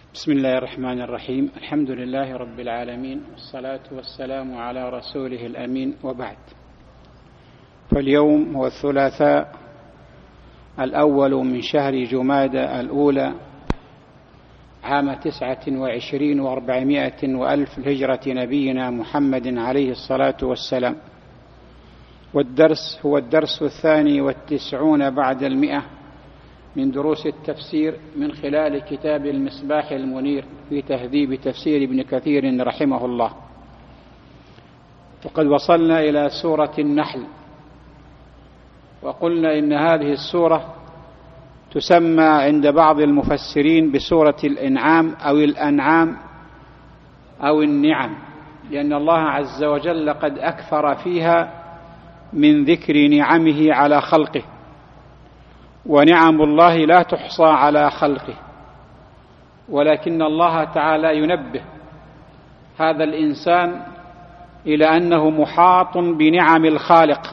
بسم الله الرحمن الرحيم. الحمد لله رب العالمين، والصلاة والسلام على رسوله الأمين، وبعد. فاليوم هو الثلاثاء الأول من شهر جمادى الأولى عام 29 و400 وألف الهجرة نبينا محمد عليه الصلاة والسلام، والدرس هو الدرس 92 بعد 100 من دروس التفسير من خلال كتاب المصباح المنير في تهذيب تفسير ابن كثير رحمه الله. وقد وصلنا إلى سورة النحل، وقلنا إن هذه السورة تسمى عند بعض المفسرين بسورة الإنعام أو الأنعام أو النعم، لأن الله عز وجل قد أكثر فيها من ذكر نعمه على خلقه، ونعم الله لا تحصى على خلقه، ولكن الله تعالى ينبه هذا الإنسان إلى أنه محاط بنعم الخالق،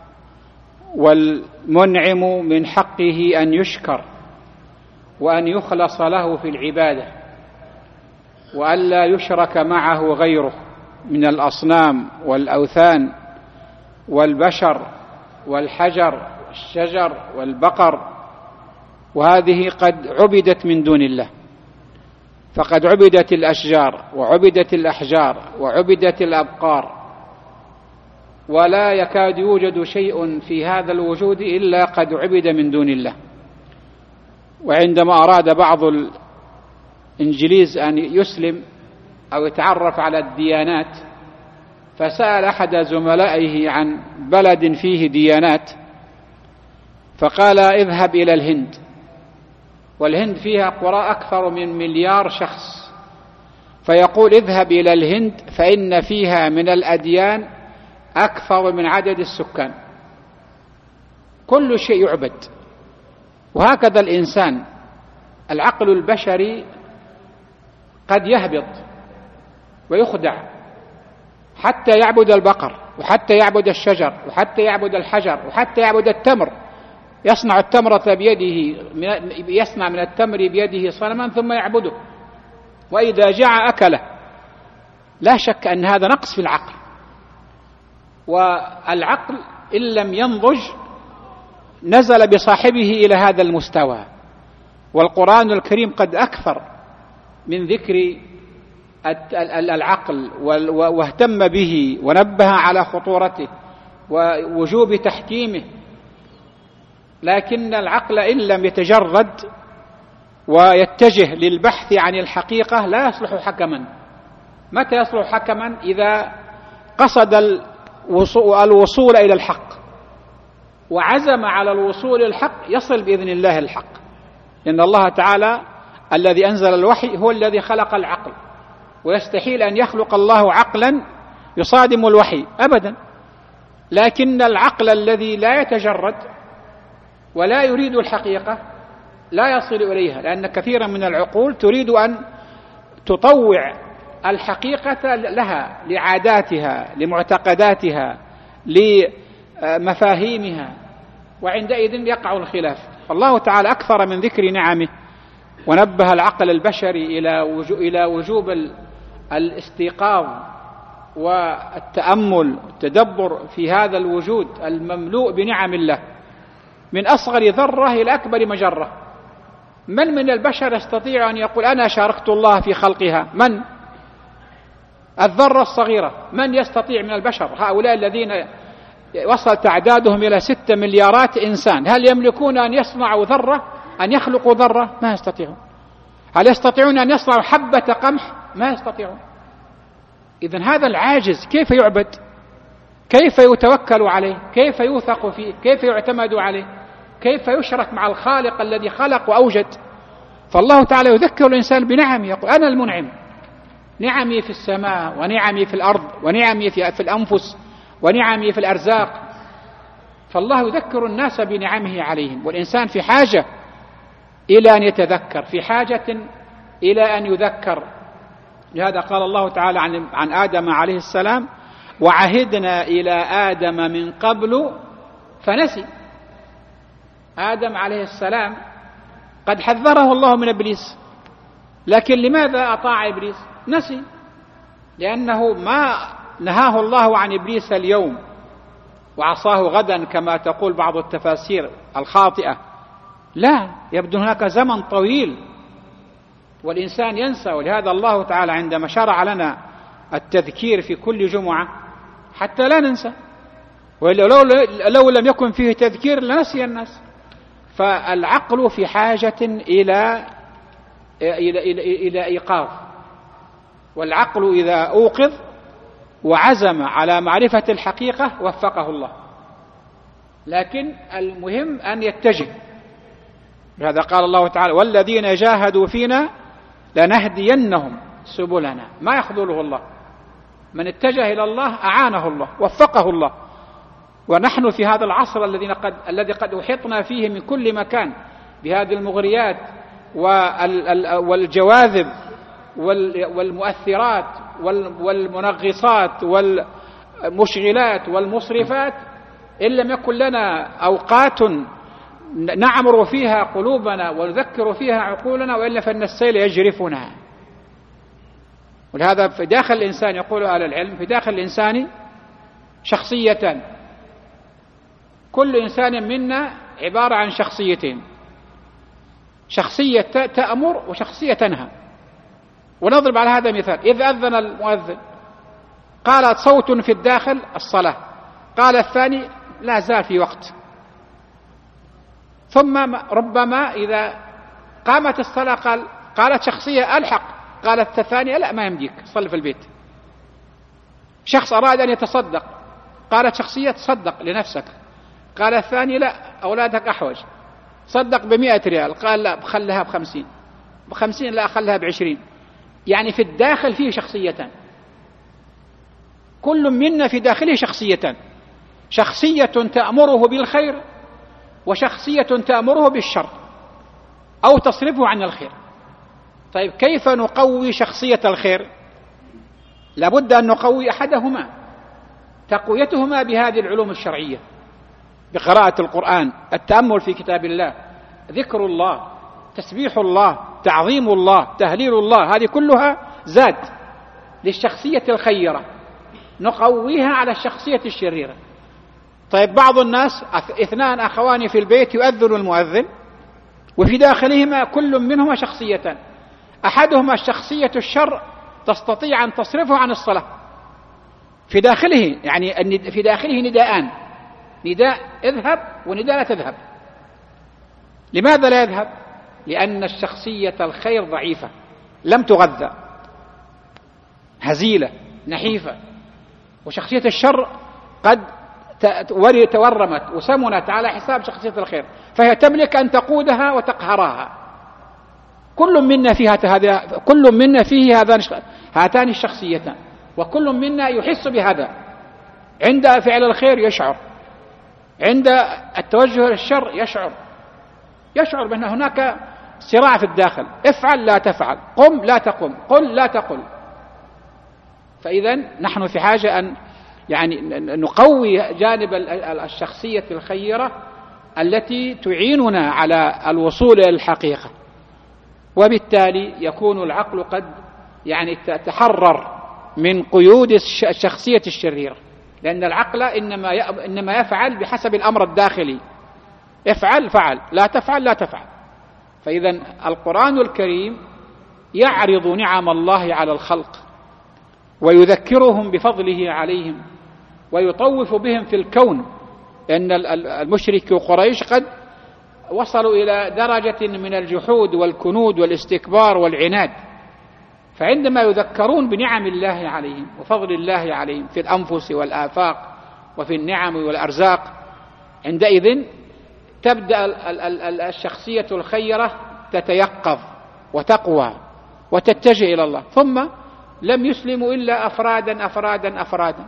والمنعم من حقه أن يشكر وأن يخلص له في العبادة، وأن لا يشرك معه غيره من الأصنام والأوثان والبشر والحجر والشجر والبقر، وهذه قد عبدت من دون الله. فقد عبدت الأشجار وعبدت الأحجار وعبدت الأبقار، ولا يكاد يوجد شيء في هذا الوجود إلا قد عبد من دون الله. وعندما أراد بعض الإنجليز أن يسلم أو يتعرف على الديانات، فسأل أحد زملائه عن بلد فيه ديانات، فقال: اذهب إلى الهند، والهند فيها قرى أكثر من 1,000,000 شخص، فيقول: اذهب إلى الهند فإن فيها من الأديان أكثر من عدد السكان، كل شيء يعبد. وهكذا الإنسان، العقل البشري قد يهبط ويخدع حتى يعبد البقر، وحتى يعبد الشجر، وحتى يعبد الحجر، وحتى يعبد التمر. يصنع التمرة بيده، يصنع من التمر بيده صنما ثم يعبده، وإذا جاع أكله. لا شك أن هذا نقص في العقل، والعقل إن لم ينضج نزل بصاحبه إلى هذا المستوى. والقرآن الكريم قد أكثر من ذكر العقل واهتم به ونبه على خطورته ووجوب تحكيمه، لكن العقل إن لم يتجرد ويتجه للبحث عن الحقيقة لا يصلح حكما. متى يصلح حكما؟ إذا قصد الوصول إلى الحق وعزم على الوصول الحق، يصل بإذن الله الحق، لأن الله تعالى الذي أنزل الوحي هو الذي خلق العقل، ويستحيل أن يخلق الله عقلا يصادم الوحي أبدا. لكن العقل الذي لا يتجرد ولا يريد الحقيقة لا يصل إليها، لأن كثيرا من العقول تريد أن تطوع الحقيقة لها، لعاداتها، لمعتقداتها، لمفاهيمها، وعندئذ يقع الخلاف. فالله تعالى أكثر من ذكر نعمه ونبه العقل البشري إلى وجوب الاستيقاظ والتأمل والتدبر في هذا الوجود المملوء بنعم الله، من أصغر ذرة إلى أكبر مجرة. من البشر يستطيع أن يقول: أنا شاركت الله في خلقها؟ من؟ الذرة الصغيرة. من يستطيع من البشر؟ هؤلاء الذين وصلت أعدادهم إلى 6 مليارات إنسان، هل يملكون أن يصنعوا ذرة، أن يخلقوا ذرة؟ ما يستطيعون. هل يستطيعون أن يصنعوا حبة قمح؟ ما يستطيعون. إذن هذا العاجز كيف يعبد؟ كيف يتوكل عليه؟ كيف يوثق فيه؟ كيف يعتمد عليه؟ كيف يشرك مع الخالق الذي خلق وأوجد؟ فالله تعالى يذكر الإنسان بنعمه، يقول: أنا المنعم، نعمي في السماء، ونعمي في الأرض، ونعمي في الأنفس، ونعمي في الأرزاق. فالله يذكر الناس بنعمه عليهم، والإنسان في حاجة إلى أن يتذكر، في حاجة إلى أن يذكر. لهذا قال الله تعالى عن آدم عليه السلام: وعهدنا إلى آدم من قبل فنسي. آدم عليه السلام قد حذره الله من إبليس، لكن لماذا أطاع إبليس؟ نسي، لأنه ما نهاه الله عن إبليس اليوم وعصاه غدا كما تقول بعض التفاسير الخاطئة، لا، يبدو هناك زمن طويل والإنسان ينسى. ولهذا الله تعالى عندما شرع لنا التذكير في كل جمعة حتى لا ننسى، ولو لم يكن فيه تذكير لنسي الناس. فالعقل في حاجة إلى إيقاظ، والعقل إذا أوقظ وعزم على معرفة الحقيقة وفقه الله، لكن المهم أن يتجه. لهذا قال الله تعالى: والذين جاهدوا فينا لنهدينهم سبلنا. ما يخذله الله، من اتجه إلى الله أعانه الله وفقه الله. ونحن في هذا العصر الذي قد أحيطنا فيه من كل مكان بهذه المغريات والجواذب والمؤثرات والمنغصات والمشغلات والمصرفات، إن لم يكن لنا أوقات نعمر فيها قلوبنا ونذكر فيها عقولنا، وإلا فإن السيل يجرفنا. ولهذا في داخل الإنسان، يقول أهل العلم، في داخل الإنسان شخصيتان، كل إنسان منا عبارة عن شخصيتين: شخصية تأمر وشخصية تنهى. ونضرب على هذا مثال: إذا أذن المؤذن قالت صوت في الداخل الصلاة، قال الثاني لا زال في وقت، ثم ربما إذا قامت الصلاة قالت شخصية ألحق، قالت الثانية لا ما يمديك صل في البيت. شخص أراد أن يتصدق، قالت شخصية تصدق لنفسك، قال الثاني لا أولادك أحوج، صدق ب100 ريال، قال لا خلها ب50 لا خلها ب20. يعني في الداخل فيه شخصيتان، كل منا في داخله شخصيتان: شخصية تأمره بالخير، وشخصية تأمره بالشر أو تصرفه عن الخير. طيب كيف نقوي شخصية الخير؟ لابد أن نقوي أحدهما، تقويتهما بهذه العلوم الشرعية، بقراءة القرآن، التأمل في كتاب الله، ذكر الله، تسبيح الله، تعظيم الله، تهليل الله. هذه كلها زاد للشخصية الخيرة، نقويها على الشخصية الشريرة. طيب بعض الناس 2 أخوان في البيت يؤذن المؤذن، وفي داخلهما كل منهما شخصيتان: أحدهما الشخصية الشر تستطيع أن تصرفه عن الصلاة، في داخله يعني في داخله نداءان: نداء اذهب ونداء لا تذهب. لماذا لا يذهب؟ لأن الشخصية الخير ضعيفة، لم تغذى، هزيلة نحيفة. وشخصية الشر قد تورمت وسمنت على حساب شخصية الخير، فهي تملك أن تقودها وتقهرها. كل منا فيه هاتان الشخصيتان، وكل منا يحس بهذا. عند فعل الخير يشعر، عند التوجه للشر يشعر بأن هناك صراع في الداخل: افعل لا تفعل، قم لا تقم، قل لا تقل. فإذا نحن في حاجة أن نقوي جانب الشخصية الخيرة التي تعيننا على الوصول إلى الحقيقة، وبالتالي يكون العقل قد تحرر من قيود الشخصية الشريرة، لأن العقل إنما يفعل بحسب الأمر الداخلي: افعل فعل، لا تفعل لا تفعل. فإذا القرآن الكريم يعرض نعم الله على الخلق، ويذكرهم بفضله عليهم، ويطوف بهم في الكون، لأن المشرك قريش قد وصلوا إلى درجة من الجحود والكنود والاستكبار والعناد. فعندما يذكرون بنعم الله عليهم وفضل الله عليهم في الأنفس والآفاق وفي النعم والأرزاق، عندئذ تبدأ الشخصية الخيرة تتيقظ وتقوى وتتجه إلى الله. ثم لم يسلموا إلا أفرادا،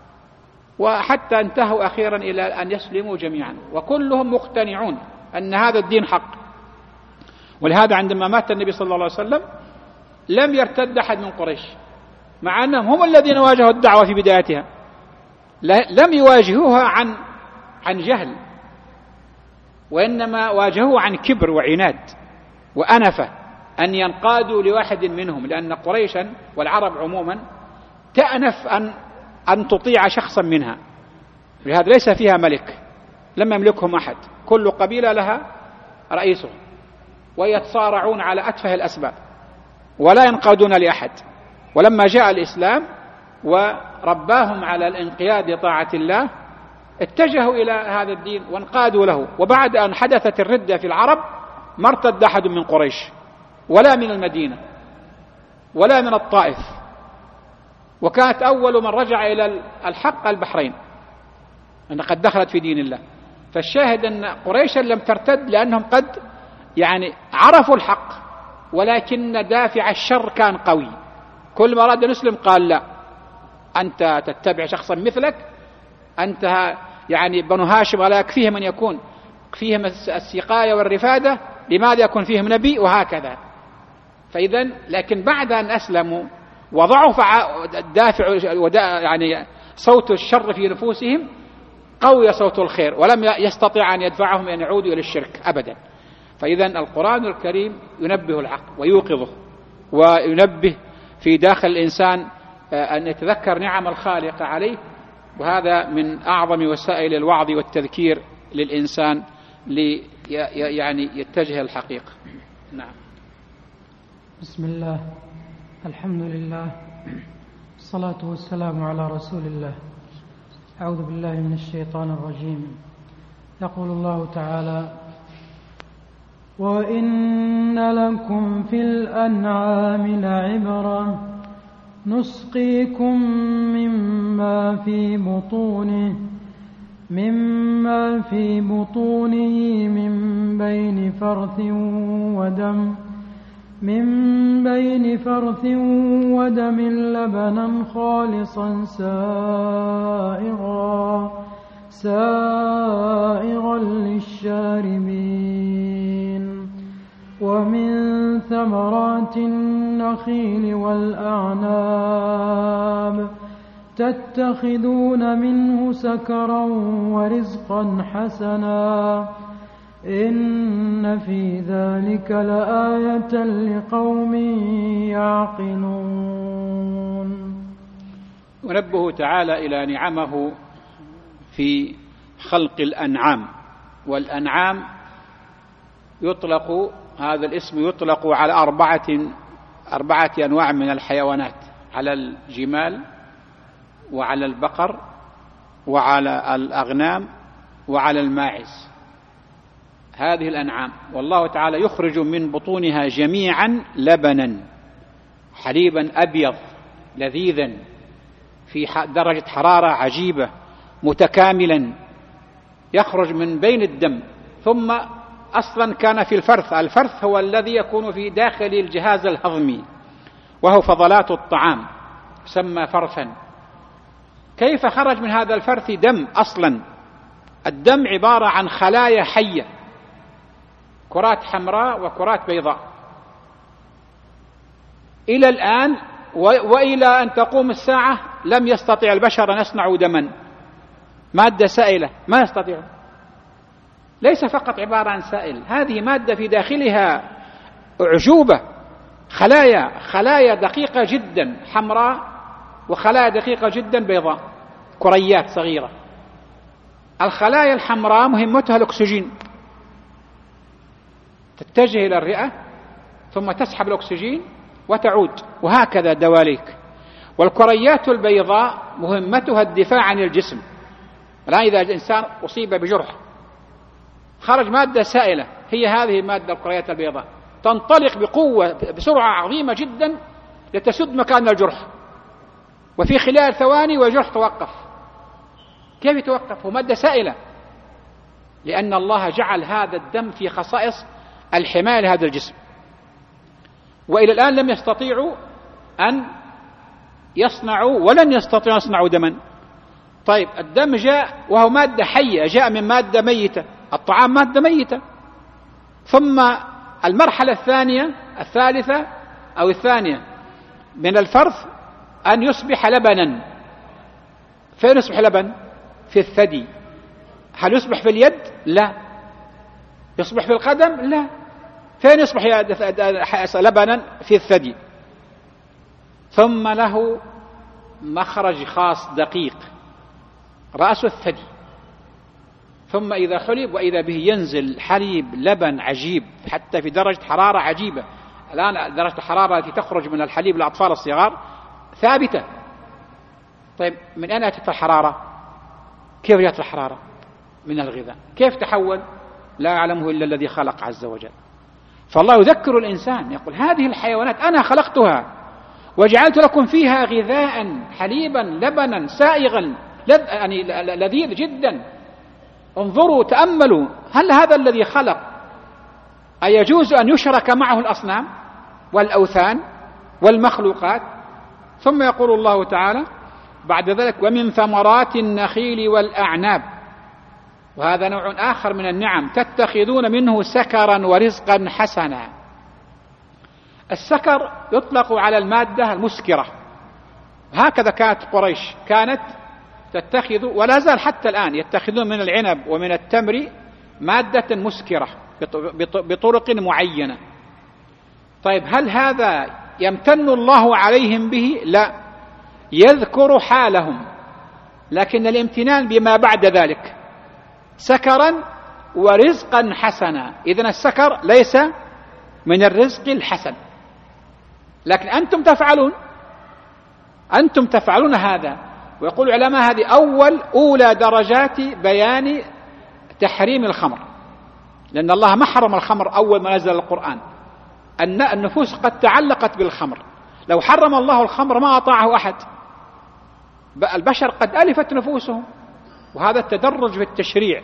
وحتى انتهوا أخيرا إلى أن يسلموا جميعا، وكلهم مقتنعون أن هذا الدين حق. ولهذا عندما مات النبي صلى الله عليه وسلم لم يرتد أحد من قريش، مع أنهم هم الذين واجهوا الدعوة في بدايتها. لم يواجهوها عن جهل، وإنما واجهوه عن كبر وعناد وأنفة. أن ينقادوا لواحد منهم، لأن قريشا والعرب عموما تأنف أن تطيع شخصا منها، لهذا ليس فيها ملك، لم يملكهم أحد، كل قبيلة لها رئيسه، ويتصارعون على أتفه الأسباب ولا ينقادون لأحد. ولما جاء الإسلام ورباهم على الانقياد لطاعة الله اتجهوا إلى هذا الدين وانقادوا له. وبعد أن حدثت الردة في العرب ما ارتد أحد من قريش ولا من المدينة ولا من الطائف، وكانت أول من رجع إلى الحق البحرين أن قد دخلت في دين الله. فالشاهد أن قريشا لم ترتد لأنهم قد عرفوا الحق، ولكن دافع الشر كان قوي. كل ما أراد نسلم قال لا، أنت تتبع شخصا مثلك، أنت بنو هاشم ولا يكفيهم أن يكون فيهم السقاية والرفادة، لماذا يكون فيهم نبي؟ وهكذا. فإذا لكن بعد أن أسلموا وضعف الدافع صوت الشر في نفوسهم، قوي صوت الخير ولم يستطيع أن يدفعهم أن يعودوا إلى الشرك أبدا. فإذا القرآن الكريم ينبه العقل ويوقظه، وينبه في داخل الإنسان أن يتذكر نعم الخالق عليه، وهذا من أعظم وسائل الوعظ والتذكير للإنسان يتجه الحقيقة. نعم. بسم الله، الحمد لله، الصلاة والسلام على رسول الله. أعوذ بالله من الشيطان الرجيم. يقول الله تعالى: وإن لكم في الأنعام لعبرة نسقيكم مما في بطونه من بين فرث ودم لبنا خالصا سائغا للشاربين، ومن ثمرات النخيل والأعناب تتخذون منه سكرا ورزقا حسنا، إن في ذلك لآية لقوم يعقلون. ونبه تعالى إلى نعمه في خلق الأنعام. والأنعام هذا الاسم يطلق على أربعة أنواع من الحيوانات: على الجمال، وعلى البقر، وعلى الأغنام، وعلى الماعز. هذه الأنعام، والله تعالى يخرج من بطونها جميعا لبنا، حليبا أبيض لذيذا في درجة حرارة عجيبة متكاملا، يخرج من بين الدم. ثم أصلا كان في الفرث هو الذي يكون في داخل الجهاز الهضمي، وهو فضلات الطعام، يسمى فرثا. كيف خرج من هذا الفرث دم؟ أصلا الدم عبارة عن خلايا حية، كرات حمراء وكرات بيضاء. إلى الآن وإلى أن تقوم الساعة لم يستطيع البشر أن يصنعوا دما، مادة سائلة ما يستطيعون. ليس فقط عبارة عن سائل، هذه مادة في داخلها أعجوبة، خلايا دقيقة جدا حمراء، وخلايا دقيقة جدا بيضاء، كريات صغيرة. الخلايا الحمراء مهمتها الأكسجين، تتجه إلى الرئة ثم تسحب الأكسجين وتعود، وهكذا دواليك. والكريات البيضاء مهمتها الدفاع عن الجسم. الآن إذا الإنسان أصيب بجرح خرج مادة سائلة، هي هذه المادة الكريات البيضاء، تنطلق بقوة بسرعة عظيمة جدا لتسد مكان الجرح، وفي خلال ثواني والجرح توقف. كيف يتوقف؟ هو مادة سائلة، لأن الله جعل هذا الدم في خصائص الحماية لهذا الجسم. وإلى الآن لم يستطيعوا أن يصنعوا ولن يستطيعوا أن يصنعوا دما. طيب الدم جاء وهو مادة حية، جاء من مادة ميتة، الطعام مادة ميتة. ثم المرحلة الثالثة أو الثانية من الفرث أن يصبح لبنا. فين يصبح لبن؟ في الثدي. هل يصبح في اليد؟ لا. يصبح في القدم؟ لا. فين يصبح لبنا؟ في الثدي. ثم له مخرج خاص دقيق، رأس الثدي. ثم إذا حلب وإذا به ينزل حليب لبن عجيب، حتى في درجة حرارة عجيبة. الآن درجة الحرارة التي تخرج من الحليب للأطفال الصغار ثابتة. طيب من أين أتت الحرارة؟ كيف جاءت الحرارة؟ من الغذاء. كيف تحول؟ لا يعلمه إلا الذي خلق عز وجل. فالله يذكر الإنسان يقول هذه الحيوانات أنا خلقتها وجعلت لكم فيها غذاء حليبا لبنا سائغا يعني لذيذ جدا. انظروا تأملوا، هل هذا الذي خلق أيجوز أن يشرك معه الأصنام والأوثان والمخلوقات؟ ثم يقول الله تعالى بعد ذلك ومن ثمرات النخيل والأعناب، وهذا نوع آخر من النعم، تتخذون منه سكرا ورزقا حسنا. السكر يطلق على المادة المسكرة، هكذا كانت قريش كانت تتخذ ولا زال حتى الآن يتخذون من العنب ومن التمر مادة مسكرة بطرق معينة. طيب هل هذا يمتن الله عليهم به؟ لا، يذكر حالهم، لكن الامتنان بما بعد ذلك سكرا ورزقا حسنا. إذن السكر ليس من الرزق الحسن، لكن أنتم تفعلون هذا. ويقول العلماء هذه أولى درجات بيان تحريم الخمر، لأن الله ما حرم الخمر أول ما نزل القرآن. أن النفوس قد تعلقت بالخمر، لو حرم الله الخمر ما أطاعه أحد. البشر قد ألفت نفوسهم، وهذا التدرج في التشريع.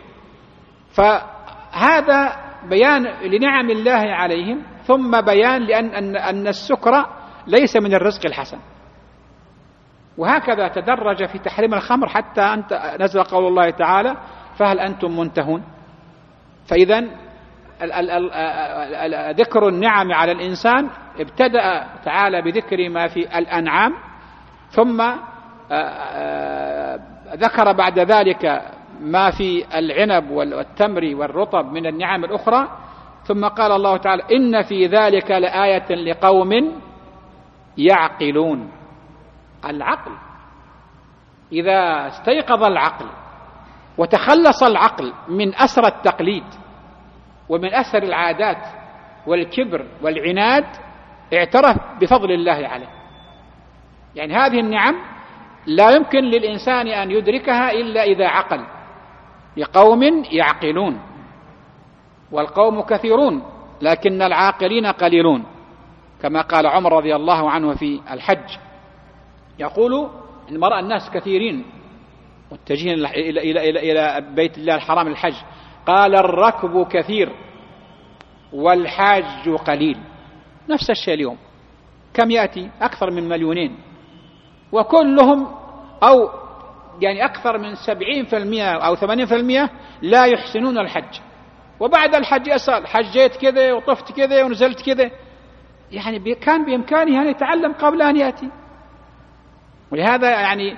فهذا بيان لنعم الله عليهم، ثم بيان لأن السكر ليس من الرزق الحسن. وهكذا تدرج في تحريم الخمر حتى نزل قول الله تعالى فهل أنتم منتهون. فإذا ذكر النعم على الإنسان ابتدأ تعالى بذكر ما في الأنعام، ثم ذكر بعد ذلك ما في العنب والتمر والرطب من النعم الأخرى، ثم قال الله تعالى إن في ذلك لآية لقوم يعقلون. العقل إذا استيقظ العقل وتخلص العقل من أسر التقليد ومن أسر العادات والكبر والعناد، اعترف بفضل الله عليه. يعني هذه النعم لا يمكن للإنسان أن يدركها إلا إذا عقل. لقوم يعقلون، والقوم كثيرون لكن العاقلين قليلون، كما قال عمر رضي الله عنه في الحج، يقول إن رأى الناس كثيرين متجهين إلى بيت الله الحرام الحج، قال الركب كثير والحاج قليل. نفس الشيء اليوم، كم يأتي؟ أكثر من 2 مليون، وكلهم أو يعني أكثر من 70% أو 80% لا يحسنون الحج. وبعد الحج يسأل حجيت كذا وطفت كذا ونزلت كذا، يعني كان بإمكانه أن يتعلم قبل أن يأتي. ولهذا يعني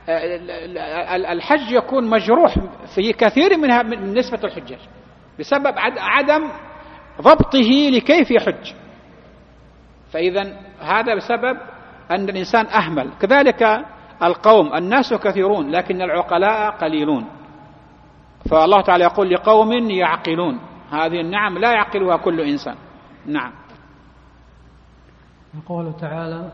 الحج يكون مجروح في كثير من نسبة الحجاج بسبب عدم ضبطه لكيف يحج. فإذا هذا بسبب أن الإنسان أهمل. كذلك القوم، الناس كثيرون لكن العقلاء قليلون. فالله تعالى يقول لقوم يعقلون، هذه النعم لا يعقلها كل إنسان. نعم. يقول تعالى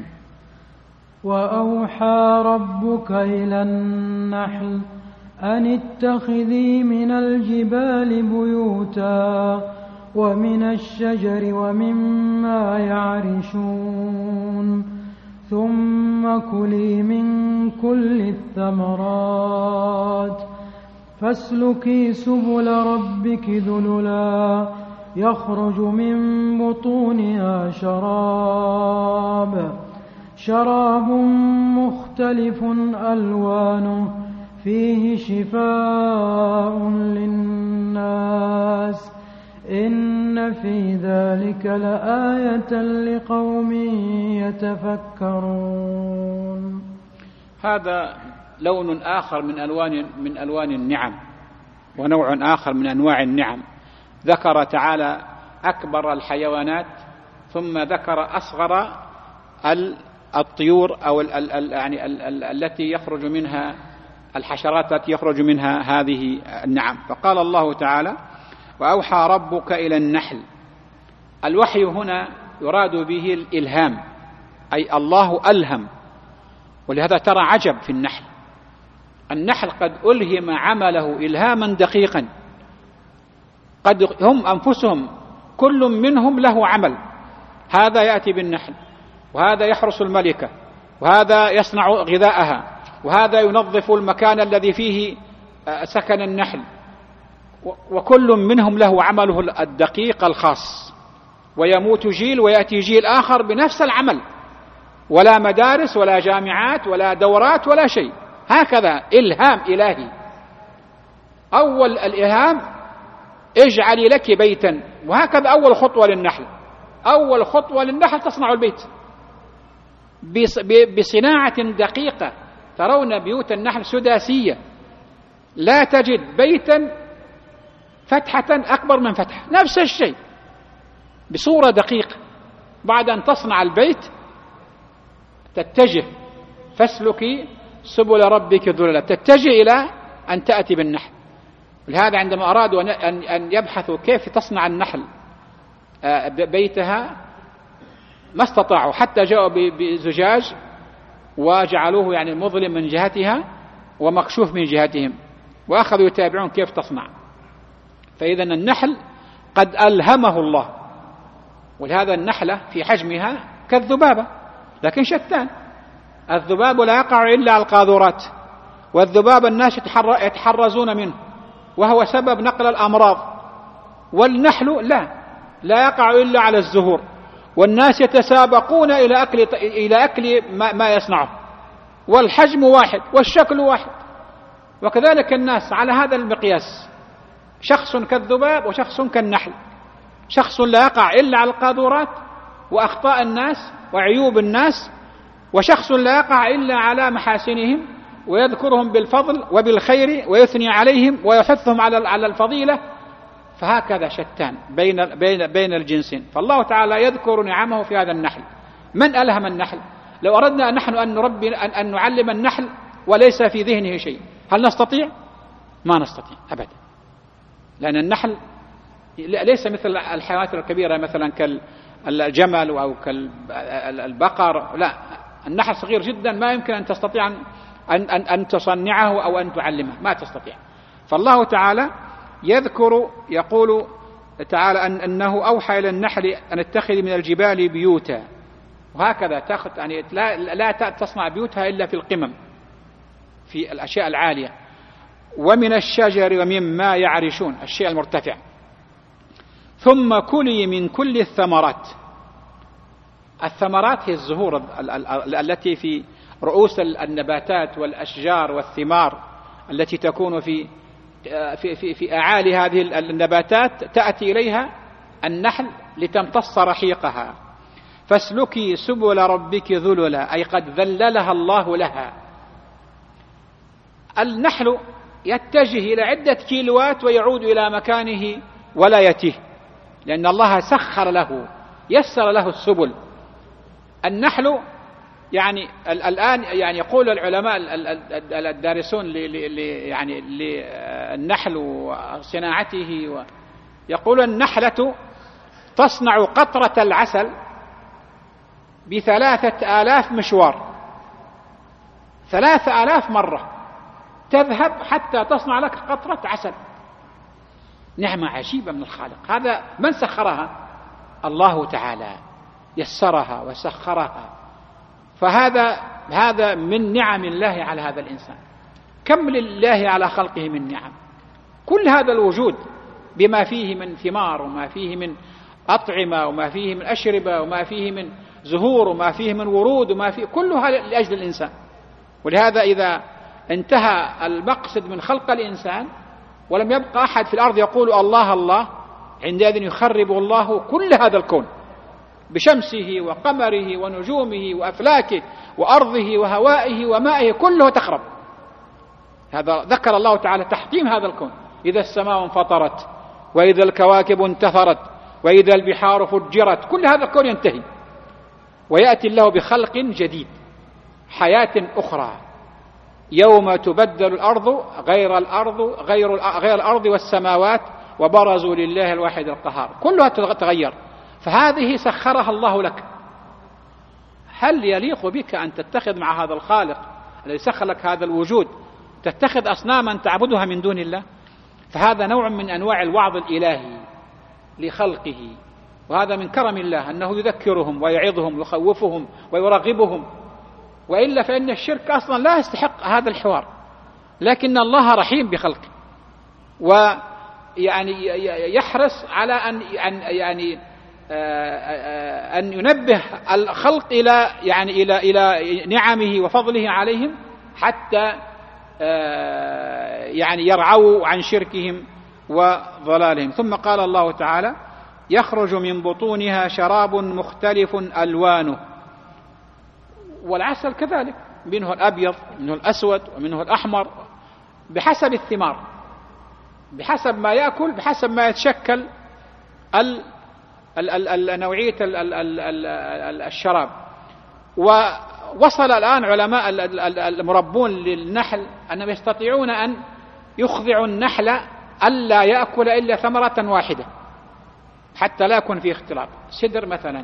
وأوحى ربك إلى النحل أن اتخذي من الجبال بيوتا ومن الشجر ومما يعرشون ثم كلي من كل الثمرات فاسلكي سبل ربك ذللا يخرج من بطونها شراب مختلف ألوانه فيه شفاء للناس إن في ذلك لآية لقوم يتفكرون. هذا لون آخر من ألوان النعم، ونوع آخر من أنواع النعم. ذكر تعالى أكبر الحيوانات، ثم ذكر أصغر الطيور أو يعني التي يخرج منها الحشرات التي يخرج منها هذه النعم. فقال الله تعالى: وأوحى ربك إلى النحل. الوحي هنا يراد به الإلهام، أي الله ألهم. ولهذا ترى عجب في النحل، النحل قد ألهم عمله إلهاما دقيقا، قد هم أنفسهم كل منهم له عمل، هذا يأتي بالنحل، وهذا يحرس الملكة، وهذا يصنع غذاءها، وهذا ينظف المكان الذي فيه سكن النحل، وكل منهم له عمله الدقيق الخاص. ويموت جيل ويأتي جيل آخر بنفس العمل، ولا مدارس ولا جامعات ولا دورات ولا شيء، هكذا إلهام إلهي. أول الإلهام: اجعلي لك بيتا. وهكذا أول خطوة للنحل، أول خطوة للنحل تصنع البيت بصناعة دقيقة. ترون بيوت النحل سداسية، لا تجد بيتا فتحة أكبر من فتحة، نفس الشيء بصورة دقيقة. بعد أن تصنع البيت تتجه: فاسلكي سبل ربك ذللا، تتجه إلى أن تأتي بالنحل. لهذا عندما أرادوا أن يبحثوا كيف تصنع النحل بيتها ما استطاعوا، حتى جاءوا بزجاج وجعلوه يعني مظلم من جهتها ومكشوف من جهتهم، وأخذوا يتابعون كيف تصنع. فإذا النحل قد ألهمه الله. ولهذا النحلة في حجمها كالذبابة، لكن شتان. الذباب لا يقع إلا على القاذورات، والذباب الناس يتحرزون منه وهو سبب نقل الأمراض، والنحل لا يقع إلا على الزهور، والناس يتسابقون إلى أكل ما يصنعه، والحجم واحد والشكل واحد. وكذلك الناس على هذا المقياس، شخص كالذباب وشخص كالنحل، شخص لا يقع إلا على القاذورات وأخطاء الناس وعيوب الناس، وشخص لا يقع إلا على محاسنهم ويذكرهم بالفضل وبالخير ويثني عليهم ويحثهم على الفضيلة. فهكذا شتان بين الجنسين. فالله تعالى يذكر نعمه في هذا النحل. من ألهم النحل؟ لو أردنا نحن أن نعلم النحل وليس في ذهنه شيء، هل نستطيع؟ ما نستطيع أبدا، لأن النحل ليس مثل الحيوانات الكبيرة مثلا كالجمل أو كالبقر، لا، النحل صغير جدا، ما يمكن أن تستطيع أن تصنعه أو أن تعلمه، ما تستطيع. فالله تعالى يقول تعالى أنه أوحى إلى النحل أن اتخذ من الجبال بيوتا. وهكذا تأخذ يعني لا تصنع بيوتها إلا في القمم، في الأشياء العالية، ومن الشجر ومما يعرشون، الشيء المرتفع. ثم كلي من كل الثمرات. الثمرات هي الزهور التي في رؤوس النباتات والأشجار والثمار التي تكون في أعالي هذه النباتات، تأتي إليها النحل لتمتص رحيقها. فاسلكي سبل ربك ذللا، أي قد ذللها الله لها. النحل يتجه إلى عدة كيلوات ويعود إلى مكانه ولا يتيه، لأن الله سخر له، يسر له السبل. النحل يعني الآن يعني يقول العلماء الدارسون يعني للنحل وصناعته، يقول النحلة تصنع قطرة العسل ب3000 مشوار، 3000 مرة تذهب حتى تصنع لك قطرة عسل. نعمة عجيبة من الخالق. هذا من سخرها؟ الله تعالى يسرها وسخرها. فهذا من نعم الله على هذا الإنسان. كم لله على خلقه من نعم. كل هذا الوجود بما فيه من ثمار وما فيه من أطعمة وما فيه من أشربة وما فيه من زهور وما فيه من ورود وما فيه، كلها لأجل الإنسان. ولهذا إذا انتهى المقصد من خلق الإنسان ولم يبقى أحد في الأرض يقول الله الله، عندئذ يخرب الله كل هذا الكون بشمسه وقمره ونجومه وأفلاكه وأرضه وهوائه ومائه، كله تخرب. هذا ذكر الله تعالى تحطيم هذا الكون: إذا السماء انفطرت، وإذا الكواكب انتثرت، وإذا البحار فجرت، كل هذا الكون ينتهي، ويأتي الله بخلق جديد، حياة أخرى، يوم تبدل الأرض غير الأرض والسماوات وبرزوا لله الواحد القهار، كلها تتغير. فهذه سخرها الله لك. هل يليق بك أن تتخذ مع هذا الخالق الذي سخر لك هذا الوجود تتخذ أصناما تعبدها من دون الله؟ فهذا نوع من أنواع الوعظ الإلهي لخلقه، وهذا من كرم الله أنه يذكرهم ويعظهم ويخوفهم ويرغبهم، وإلا فإن الشرك أصلا لا يستحق هذا الحوار. لكن الله رحيم بخلقه، ويعني يحرص على أن ينبه الخلق إلى نعمه وفضله عليهم، حتى يرعوا عن شركهم وضلالهم. ثم قال الله تعالى: يخرج من بطونها شراب مختلف ألوانه. والعسل كذلك، منه الأبيض منه الأسود ومنه الأحمر، بحسب الثمار، بحسب ما يأكل، بحسب ما يتشكل نوعية الشراب. ووصل الآن علماء المربون للنحل أنهم يستطيعون أن يخضعوا النحل ألا يأكل إلا ثمرة واحدة حتى لا يكون فيه اختلاط، سدر مثلا،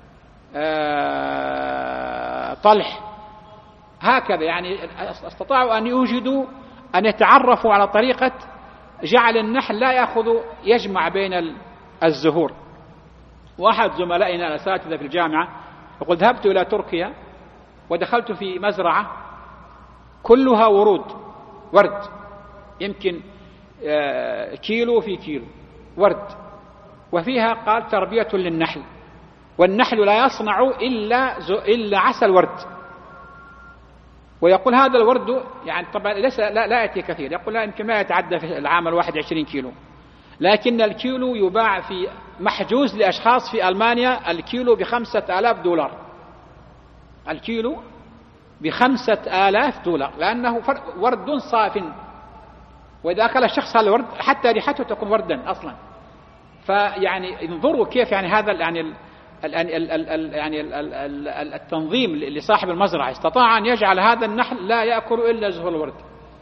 طلح، هكذا. يعني استطاعوا أن يوجدوا، أن يتعرفوا على طريقة جعل النحل لا يجمع بين الزهور. واحد زملائنا الأساتذة في الجامعة يقول: ذهبت إلى تركيا ودخلت في مزرعة كلها ورد، يمكن كيلو في كيلو ورد، وفيها قال تربية للنحل، والنحل لا يصنع إلا عسل ورد. ويقول هذا الورد يعني طبعا لا يأتي كثير، يقول لا يمكن ما يتعدى في العام الواحد 20 كيلو، لكن الكيلو يباع في محجوز لأشخاص في ألمانيا، الكيلو $5,000، الكيلو $5,000، لأنه ورد صاف، وإذا أكل الشخص هذا الورد حتى ريحته تكون وردا أصلا. فيعني انظروا كيف يعني هذا التنظيم لصاحب المزرعة استطاع أن يجعل هذا النحل لا يأكل إلا زهور الورد.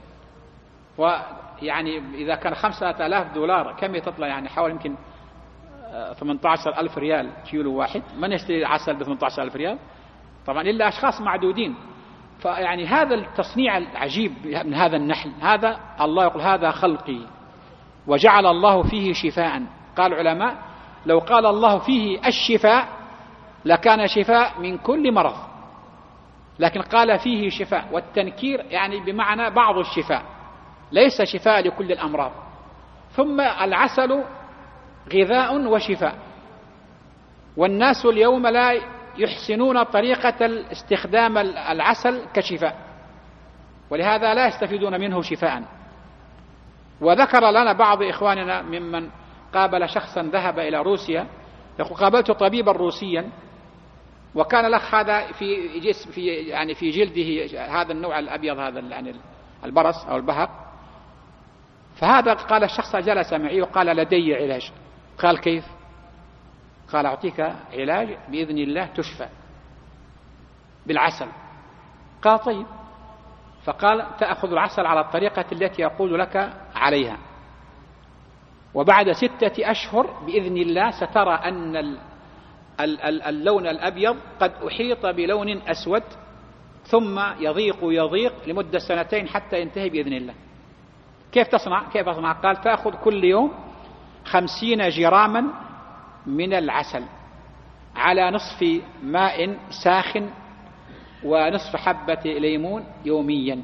ويعني إذا كان $5,000 كم تطلع؟ يعني حوالي يمكن 18,000 ريال كيلو واحد. من يشتري عسل ب18,000 ريال؟ طبعا إلا أشخاص معدودين. فيعني هذا التصنيع العجيب من هذا النحل، هذا الله يقول: هذا خلقي وجعل الله فيه شفاء. قال العلماء: لو قال الله فيه الشفاء لكان شفاء من كل مرض، لكن قال فيه شفاء، والتنكير يعني بمعنى بعض الشفاء، ليس شفاء لكل الأمراض. ثم العسل غذاء وشفاء، والناس اليوم لا يحسنون طريقة استخدام العسل كشفاء، ولهذا لا يستفيدون منه شفاء. وذكر لنا بعض إخواننا ممن قابل شخصا ذهب إلى روسيا، يقول: قابلت طبيبا روسيا وكان الأخ هذا في جلده هذا النوع الأبيض، هذا يعني البرص أو البهق. فهذا قال الشخص جلس معي وقال: لدي علاج. قال: كيف؟ قال: أعطيك علاج بإذن الله تشفى بالعسل. قال: طيب. فقال: تأخذ العسل على الطريقة التي يقول لك عليها، وبعد 6 أشهر بإذن الله سترى أن اللون الأبيض قد أحيط بلون أسود، ثم يضيق لمدة 2 حتى ينتهي بإذن الله. كيف تصنع؟ قال: تأخذ كل يوم 50 جراما من العسل على نصف ماء ساخن ونصف حبة ليمون يوميا،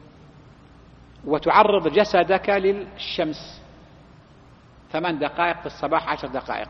وتعرض جسدك للشمس 8 دقائق في الصباح 10 دقائق.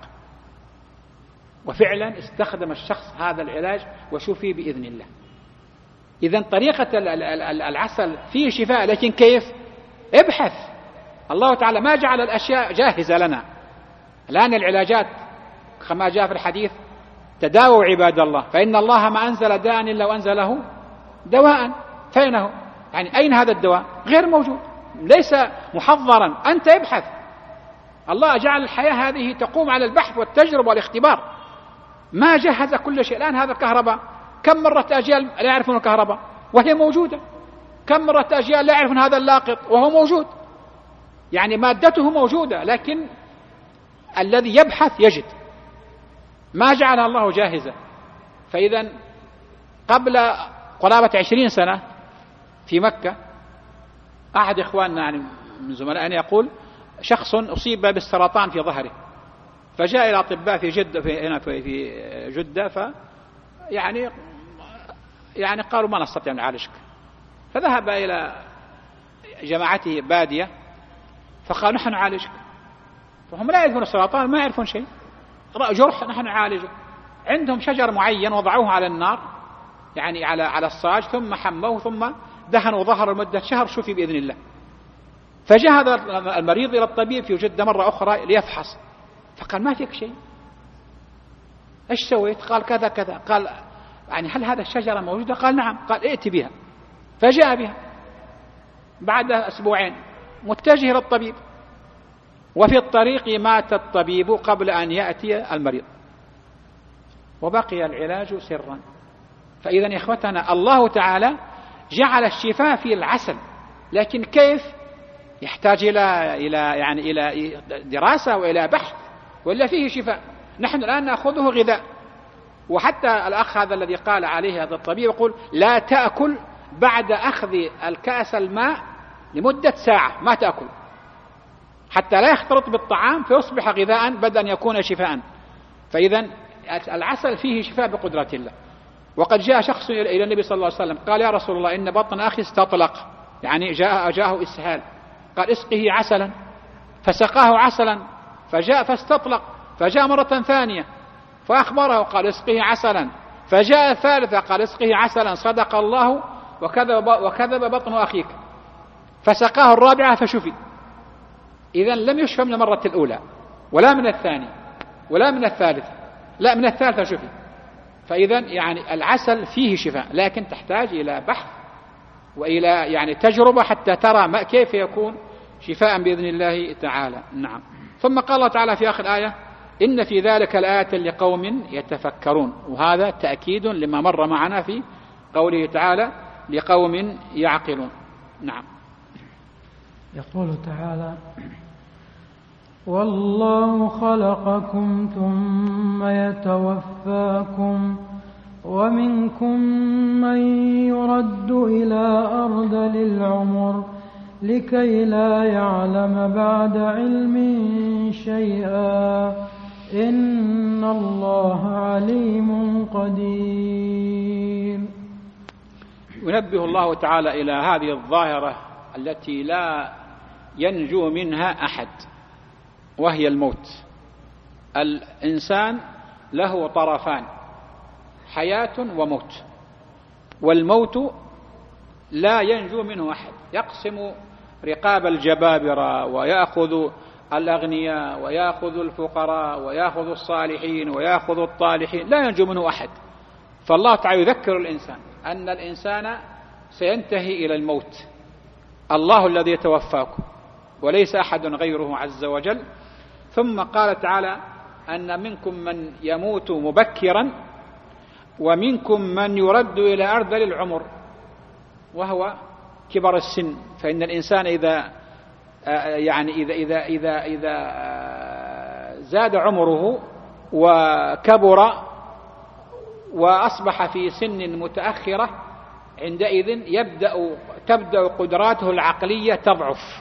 وفعلا استخدم الشخص هذا العلاج وشفي بإذن الله. إذن طريقة العسل فيه شفاء، لكن كيف؟ ابحث. الله تعالى ما جعل الأشياء جاهزة لنا. الآن العلاجات كما جاء في الحديث: تداووا عباد الله فإن الله ما أنزل داء إلا وأنزله دواء. فإنه يعني أين هذا الدواء؟ غير موجود، ليس محضرا. أنت ابحث. الله جعل الحياة هذه تقوم على البحث والتجربة والاختبار، ما جهز كل شيء. الآن هذا الكهرباء كم مرة أجيال لا يعرفون الكهرباء وهي موجودة، كم مرة أجيال لا يعرفون هذا اللاقط وهو موجود، يعني مادته موجودة، لكن الذي يبحث يجد. ما جعل الله جاهزة. فإذا قبل قرابة 20 سنة في مكة أحد إخواننا يعني من زملائنا يقول شخص أصيب بالسرطان في ظهره، فجاء إلى أطباء في جدة هنا في جدة، يعني قالوا ما نستطيع أن نعالجك. فذهب إلى جماعته بادية فقالوا نحن نعالجك. فهم لا يعرفون السرطان، ما يعرفون شيء، جرح نحن نعالجه. عندهم شجر معين وضعوه على النار، يعني على الصاج، ثم حموه ثم دهنوا ظهره لمدة شهر، شفي بإذن الله. فجاء هذا المريض إلى الطبيب في جدة مرة أخرى ليفحص، فقال ما فيك شيء. ايش سويت؟ قال كذا كذا. قال يعني هل هذا الشجرة موجودة؟ قال نعم. قال ائت بها. فجاء بها بعد أسبوعين متجه إلى الطبيب، وفي الطريق مات الطبيب قبل أن يأتي المريض، وبقي العلاج سرا. فإذا يا إخوتنا الله تعالى جعل الشفاء في العسل، لكن كيف؟ يحتاج إلى دراسة وإلى بحث، وإلا فيه شفاء. نحن الآن نأخذه غذاء، وحتى الأخ هذا الذي قال عليه هذا الطبيب يقول لا تأكل بعد أخذ الكأس الماء لمدة ساعة، ما تأكل حتى لا يختلط بالطعام فيصبح غذاء بدل أن يكون شفاء. فإذا العسل فيه شفاء بقدرة الله. وقد جاء شخص إلى النبي صلى الله عليه وسلم قال يا رسول الله إن بطن أخي استطلق، يعني جاءه إسهال، قال اسقه عسلا، فسقاه عسلا فجاء فاستطلق، فجاء مرة ثانية فأخبره قال اسقه عسلا، فجاء الثالثة قال اسقه عسلا، صدق الله وكذب بطن أخيك، فسقاه الرابعة فشفي. إذن لم يشفى من المرة الأولى ولا من الثانية ولا من الثالثة، لا من الثالثة شفي. فإذا يعني العسل فيه شفاء، لكن تحتاج إلى بحث وإلى يعني تجربة حتى ترى ما كيف يكون شفاء بإذن الله تعالى. نعم. ثم قال الله تعالى في آخر الآية إن في ذلك لآية لقوم يتفكرون، وهذا تأكيد لما مر معنا في قوله تعالى لقوم يعقلون. نعم. يقول تعالى والله خلقكم ثم يتوفاكم ومنكم من يرد إلى أرذل العمر لكي لا يعلم بعد علم شيئا إن الله عليم قدير. ينبه الله تعالى إلى هذه الظاهرة التي لا ينجو منها أحد، وهي الموت. الإنسان له طرفان، حياة وموت، والموت لا ينجو منه أحد. يقسم رقاب الجبابرة ويأخذ الأغنياء ويأخذ الفقراء ويأخذ الصالحين ويأخذ الطالحين، لا ينجو منه أحد. فالله تعالى يذكر الإنسان أن الإنسان سينتهي إلى الموت، الله الذي يتوفاكم وليس أحد غيره عز وجل. ثم قال تعالى أن منكم من يموت مبكرا ومنكم من يرد إلى أرذل العمر وهو كبر السن. فإن الإنسان إذا زاد عمره وكبر وأصبح في سن متأخرة عندئذ تبدأ قدراته العقلية تضعف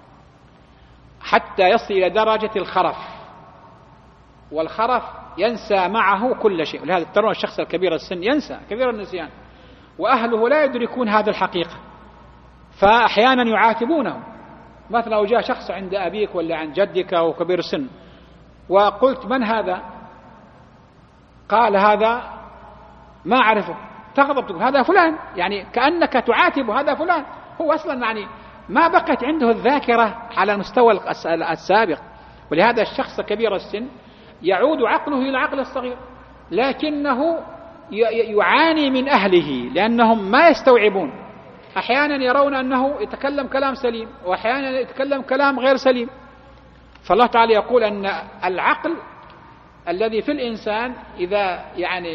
حتى يصل إلى درجة الخرف، والخرف ينسى معه كل شيء. ولهذا ترون الشخص الكبير السن ينسى كبير النسيان، وأهله لا يدركون هذا الحقيقة، فأحيانا يعاتبونه. مثلا لو جاء شخص عند أبيك ولا عند جدك أو كبير السن وقلت من هذا؟ قال هذا ما أعرفه، تغضب تقول هذا فلان، يعني كأنك تعاتب هذا فلان. هو أصلا يعني ما بقت عنده الذاكرة على المستوى السابق. ولهذا الشخص كبير السن يعود عقله إلى عقل الصغير، لكنه يعاني من أهله لأنهم ما يستوعبون. أحيانا يرون أنه يتكلم كلام سليم، وأحيانا يتكلم كلام غير سليم. فالله تعالى يقول أن العقل الذي في الإنسان إذا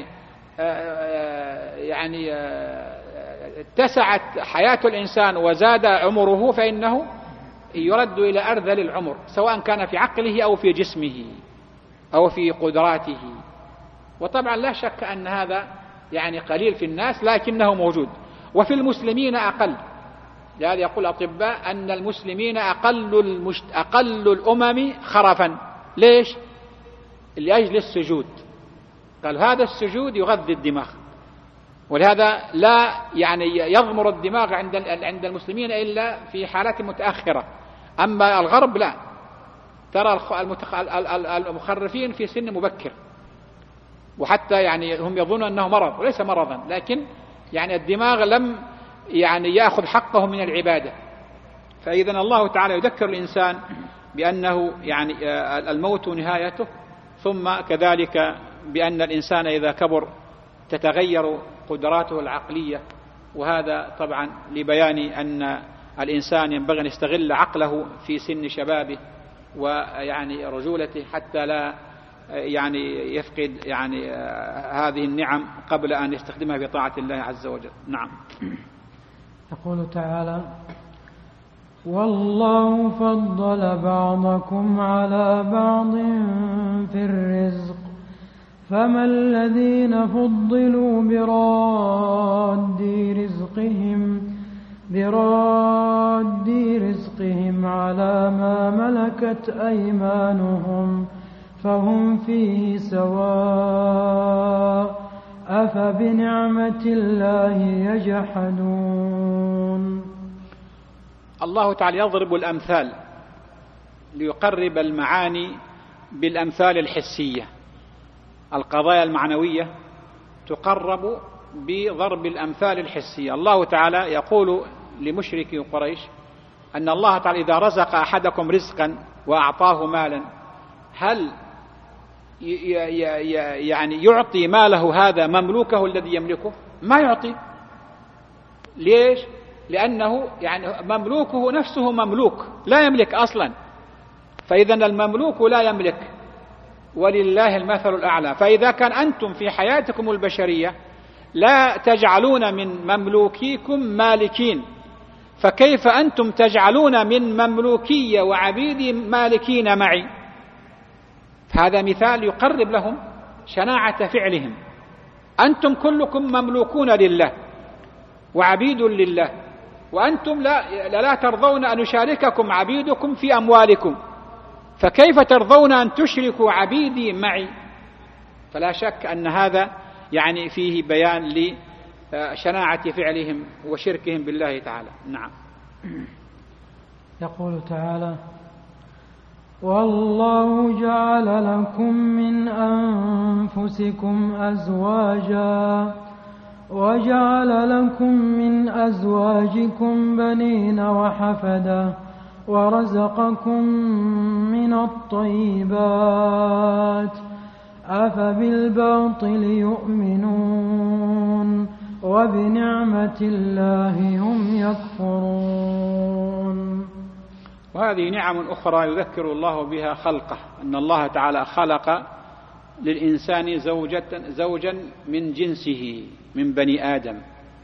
اتسعت حياة الإنسان وزاد عمره فإنه يرد إلى أرذل العمر، سواء كان في عقله أو في جسمه أو في قدراته. وطبعا لا شك أن هذا قليل في الناس، لكنه موجود. وفي المسلمين أقل، لهذا يقول الأطباء أن المسلمين أقل الأمم خرفا. ليش؟ لأجل السجود. قال هذا السجود يغذي الدماغ، ولهذا لا يضمر الدماغ عند المسلمين إلا في حالات متأخرة. أما الغرب لا، ترى المخرفين في سن مبكر، وحتى هم يظنون أنه مرض وليس مرضا، لكن الدماغ لم يأخذ حقه من العبادة. فإذا الله تعالى يذكر الإنسان بأنه الموت نهايته، ثم كذلك بأن الإنسان إذا كبر تتغير قدراته العقلية، وهذا طبعا لبيان أن الإنسان ينبغي أن يستغل عقله في سن شبابه ورجولته حتى لا يفقد هذه النعم قبل أن يستخدمها بطاعة الله عز وجل. نعم. يقول تعالى: والله فضل بعضكم على بعض في الرزق، فما الذين فضلوا براد رزقهم على ما ملكت أيمانهم فهم فيه سواء أفبنعمة الله يجحدون. الله تعالى يضرب الأمثال ليقرب المعاني بالأمثال الحسية. القضايا المعنوية تقرب بضرب الأمثال الحسية. الله تعالى يقول لمشركي قريش أن الله تعالى إذا رزق أحدكم رزقا وأعطاه مالا، هل يعطي ماله هذا مملوكه الذي يملكه؟ ما يعطي. ليش؟ لأنه مملوكه نفسه مملوك لا يملك أصلا، فإذا المملوك لا يملك، ولله المثل الأعلى. فإذا كان أنتم في حياتكم البشرية لا تجعلون من مملوكيكم مالكين، فكيف أنتم تجعلون من مملوكية وعبيد مالكين معي؟ هذا مثال يقرب لهم شناعة فعلهم. أنتم كلكم مملوكون لله وعبيد لله، وأنتم لا ترضون أن يشارككم عبيدكم في أموالكم، فكيف ترضون أن تشركوا عبيدي معي؟ فلا شك أن هذا فيه بيان لشناعة فعلهم وشركهم بالله تعالى. نعم. يقول تعالى: والله جعل لكم من أنفسكم أزواجا وجعل لكم من أزواجكم بنين وحفدة ورزقكم من الطيبات أفبالباطل يؤمنون وبنعمة الله هم يكفرون. وهذه نعم أخرى يذكر الله بها خلقه، أن الله تعالى خلق للإنسان زوجا من جنسه من بني آدم،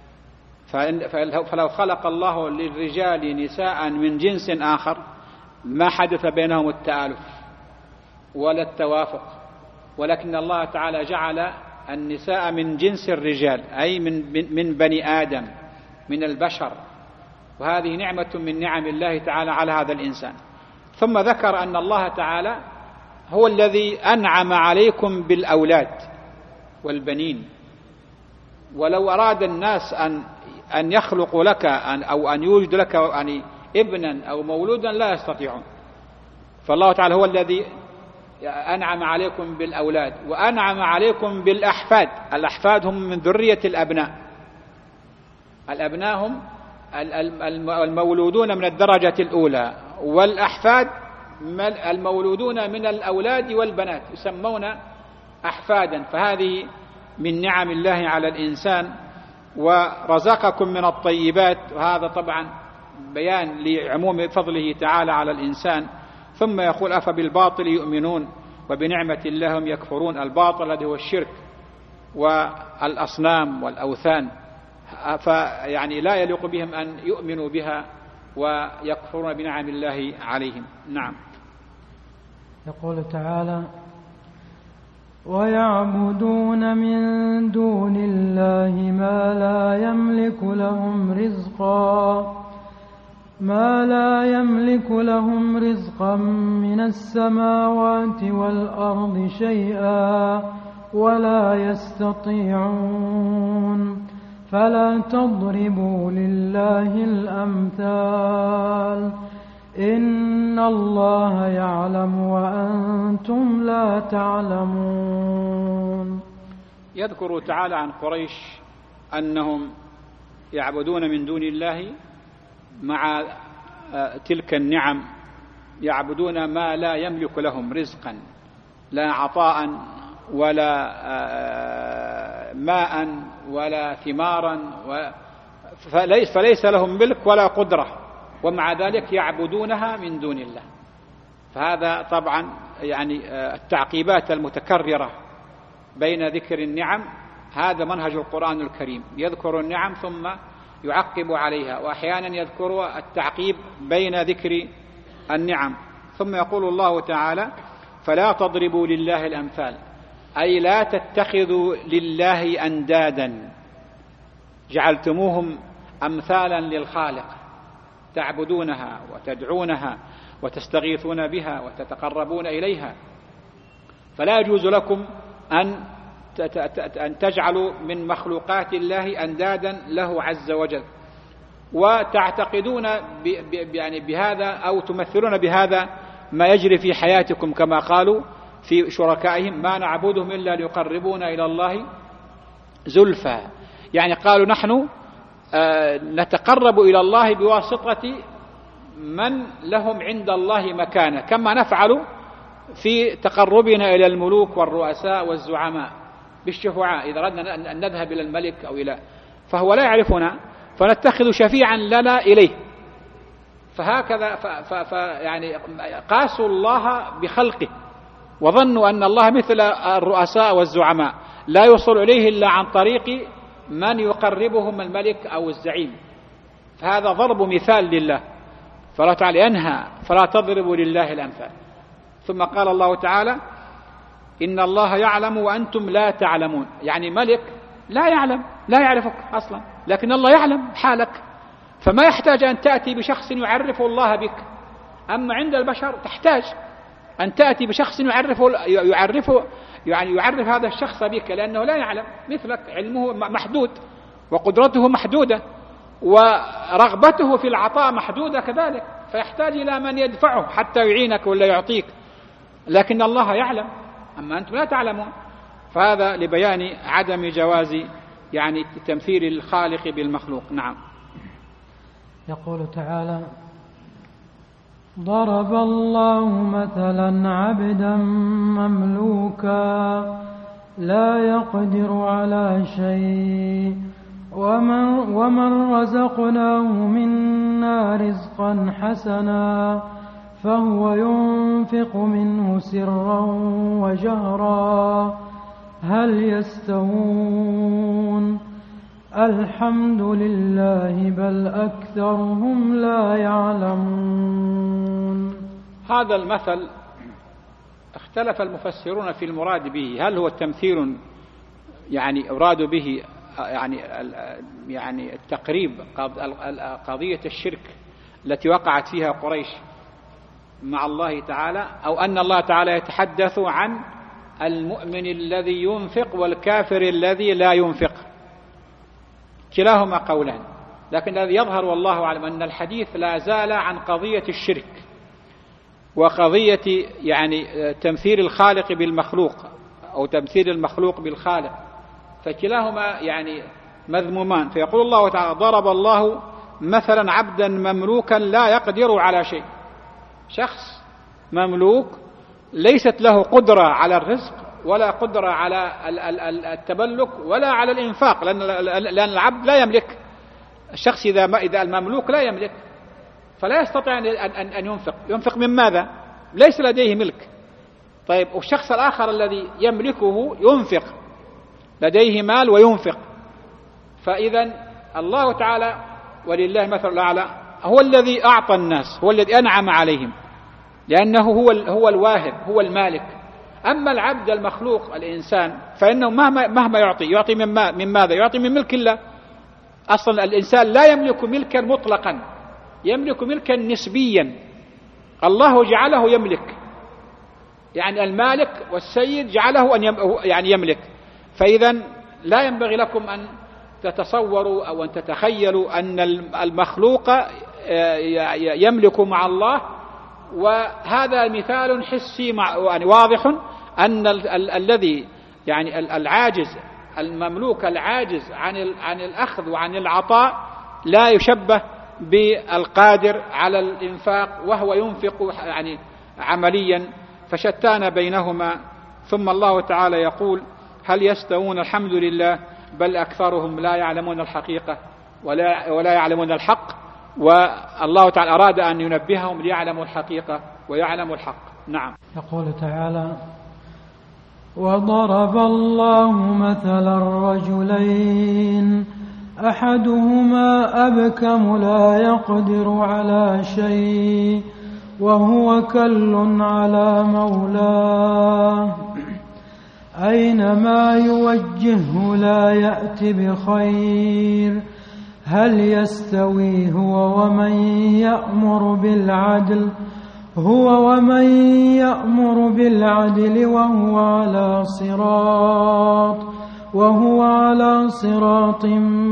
فلو خلق الله للرجال نساء من جنس آخر ما حدث بينهم التآلف ولا التوافق، ولكن الله تعالى جعل النساء من جنس الرجال، أي من بني آدم، من البشر، وهذه نعمة من نعم الله تعالى على هذا الإنسان. ثم ذكر أن الله تعالى هو الذي أنعم عليكم بالأولاد والبنين، ولو أراد الناس أن يخلقوا لك أو أن يوجد لك ابنا أو مولودا لا يستطيعون، فالله تعالى هو الذي أنعم عليكم بالأولاد وأنعم عليكم بالأحفاد. الأحفاد هم من ذرية الأبناء، الأبناء هم المولودون من الدرجة الأولى، والأحفاد المولودون من الأولاد والبنات يسمون أحفادا. فهذه من نعم الله على الإنسان. ورزقكم من الطيبات، وهذا طبعا بيان لعموم فضله تعالى على الإنسان. ثم يقول أفبالباطل يؤمنون وبنعمة الله هم يكفرون. الباطل الذي هو الشرك والأصنام والأوثان، فيعني لا يليق بهم أن يؤمنوا بها ويكفرون بنعم الله عليهم. نعم. يقول تعالى: ويعبدون من دون الله ما لا يملك لهم رزقا من السماوات والأرض شيئا ولا يستطيعون، فلا تضربوا لله الأمثال، إن الله يعلم وأنتم لا تعلمون. يذكر تعالى عن قريش أنهم يعبدون من دون الله مع تلك النعم، يعبدون ما لا يملك لهم رزقا، لا عطاء ولا ماء ولا ثمارا، فليس لهم ملك ولا قدرة، ومع ذلك يعبدونها من دون الله. فهذا طبعا يعني التعقيبات المتكررة بين ذكر النعم، هذا منهج القرآن الكريم، يذكر النعم ثم يعقب عليها، وأحيانا يذكر التعقيب بين ذكر النعم. ثم يقول الله تعالى: فلا تضربوا لله الأمثال، أي لا تتخذوا لله أندادا جعلتموهم أمثالا للخالق، تعبدونها وتدعونها وتستغيثون بها وتتقربون إليها. فلا يجوز لكم أن تجعلوا من مخلوقات الله أندادا له عز وجل، وتعتقدون يعني بهذا أو تمثلون بهذا ما يجري في حياتكم، كما قالوا في شركائهم: ما نعبدهم إلا ليقربونا إلى الله زلفى. يعني قالوا نحن نتقرب إلى الله بواسطة من لهم عند الله مكانة، كما نفعل في تقربنا إلى الملوك والرؤساء والزعماء بالشفعاء. إذا أردنا أن نذهب إلى الملك أو فهو لا يعرفنا، فنتخذ شفيعا لنا إليه. فهكذا يعني قاسوا الله بخلقه، وظنوا أن الله مثل الرؤساء والزعماء لا يوصل إليه إلا عن طريق من يقربهم الملك أو الزعيم. فهذا ضرب مثال لله. فالله تعالى ينهى: فلا تضربوا لله الأمثال. ثم قال الله تعالى: إن الله يعلم وأنتم لا تعلمون. يعني ملك لا يعلم، لا يعرفك أصلا، لكن الله يعلم حالك، فما يحتاج أن تأتي بشخص يعرف الله بك. أما عند البشر تحتاج أن تأتي بشخص يعرف هذا الشخص بك، لأنه لا يعلم مثلك، علمه محدود وقدرته محدودة ورغبته في العطاء محدودة كذلك، فيحتاج إلى من يدفعه حتى يعينك ولا يعطيك، لكن الله يعلم، أما أنتم لا تعلمون. فهذا لبيان عدم جواز يعني تمثيل الخالق بالمخلوق. نعم. يقول تعالى: ضرب الله مثلا عبدا مملوكا لا يقدر على شيء ومن رزقناه منا رزقا حسنا فهو ينفق منه سرا وجهرا هل يستوون الحمد لله بل أكثرهم لا يعلمون. هذا المثل اختلف المفسرون في المراد به، هل هو تمثيل يعني أراد به يعني التقريب قضية الشرك التي وقعت فيها قريش مع الله تعالى، أو أن الله تعالى يتحدث عن المؤمن الذي ينفق والكافر الذي لا ينفق. كلاهما قولان، لكن الذي يظهر والله أعلم أن الحديث لا زال عن قضية الشرك وقضية يعني تمثيل الخالق بالمخلوق أو تمثيل المخلوق بالخالق، فكلاهما يعني مذمومان. فيقول الله تعالى: ضرب الله مثلا عبدا مملوكا لا يقدر على شيء. شخص مملوك ليست له قدرة على الرزق ولا قدرة على التملك ولا على الإنفاق، لأن العبد لا يملك. الشخص إذا المملوك لا يملك فلا يستطيع أن ينفق من ماذا؟ ليس لديه ملك. طيب والشخص الآخر الذي يملكه ينفق، لديه مال وينفق. فإذا الله تعالى ولله مثل الأعلى هو الذي أعطى الناس، هو الذي أنعم عليهم، لأنه هو الواهب، هو المالك. أما العبد المخلوق الإنسان فإنه مهما يعطي من ماذا؟ يعطي من ملك الله. أصلا الإنسان لا يملك ملكا مطلقا، يملك ملكا نسبيا. الله جعله يملك، يعني المالك والسيد جعله أن يملك. فإذا لا ينبغي لكم أن تتصوروا أو أن تتخيلوا أن المخلوق يملك مع الله. وهذا مثال حسي يعني واضح أن الذي يعني العاجز، المملوك العاجز عن الأخذ وعن العطاء لا يشبه بالقادر على الإنفاق وهو ينفق يعني عمليا، فشتان بينهما. ثم الله تعالى يقول: هل يستوون؟ الحمد لله، بل أكثرهم لا يعلمون الحقيقة ولا يعلمون الحق. والله تعالى أراد أن ينبههم ليعلموا الحقيقة ويعلموا الحق. نعم. يقول تعالى: وضرب الله مثلا رجلين أحدهما أبكم لا يقدر على شيء وهو كل على مولاه أينما يوجهه لا يأت بخير هل يستوي هو ومن يأمر بالعدل وهو على صراط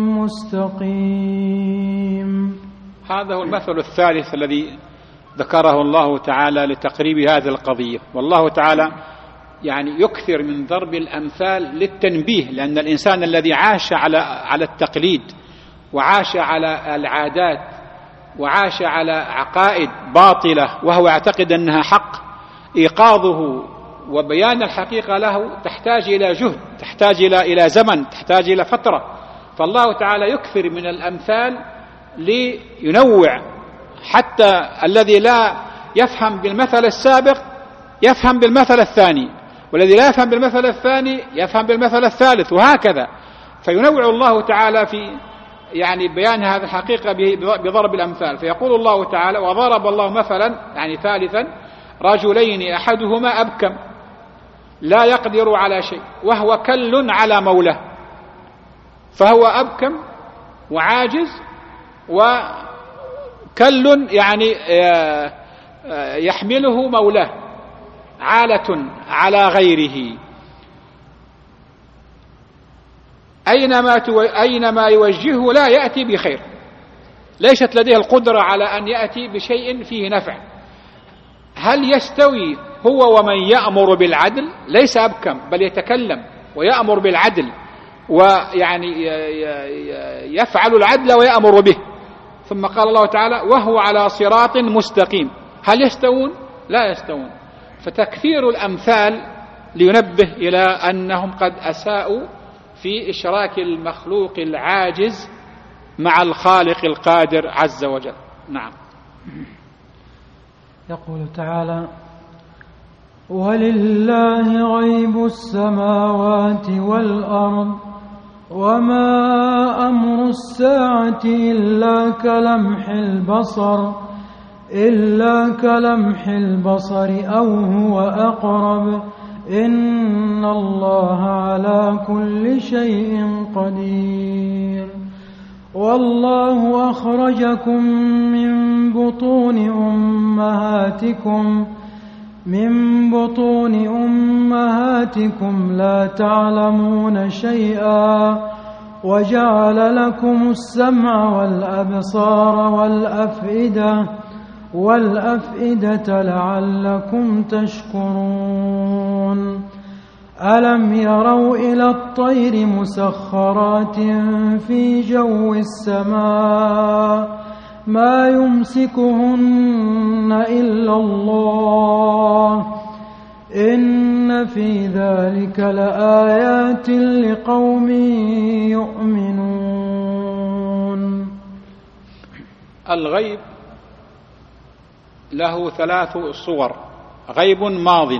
مستقيم. هذا هو المثل الثالث الذي ذكره الله تعالى لتقريب هذه القضية. والله تعالى يعني يكثر من ضرب الأمثال للتنبيه، لأن الإنسان الذي عاش على التقليد وعاش على العادات وعاش على عقائد باطلة وهو يعتقد أنها حق، إيقاظه وبيان الحقيقة له تحتاج إلى جهد، تحتاج إلى زمن، تحتاج إلى فترة. فالله تعالى يكثر من الأمثال لينوع، حتى الذي لا يفهم بالمثل السابق يفهم بالمثل الثاني، والذي لا يفهم بالمثل الثاني يفهم بالمثل الثالث، وهكذا. فينوع الله تعالى في يعني بيان هذه الحقيقة بضرب الأمثال. فيقول الله تعالى: وضرب الله مثلا، يعني ثالثا، رجلين أحدهما أبكم لا يقدر على شيء وهو كل على مولاه. فهو أبكم وعاجز وكل يعني يحمله مولاه، عالة على غيره. أينما يوجهه لا يأتي بخير، ليست لديه القدرة على أن يأتي بشيء فيه نفع. هل يستوي هو ومن يأمر بالعدل؟ ليس أبكم، بل يتكلم ويأمر بالعدل، ويعني يفعل العدل ويأمر به. ثم قال الله تعالى: وهو على صراط مستقيم. هل يستوون؟ لا يستوون. فتكثير الأمثال لينبه إلى أنهم قد أساءوا في إشراك المخلوق العاجز مع الخالق القادر عز وجل. نعم. يقول تعالى: ولله غيب السماوات والأرض وما أمر الساعة إلا كلمح البصر أو هو أقرب إن الله على كل شيء قدير. والله أخرجكم من بطون أمهاتكم لا تعلمون شيئا وجعل لكم السمع والأبصار والأفئدة لعلكم تشكرون. ألم يروا إلى الطير مسخرات في جو السماء ما يمسكهن إلا الله إن في ذلك لآيات لقوم يؤمنون. الغيب له 3 صور غيب ماض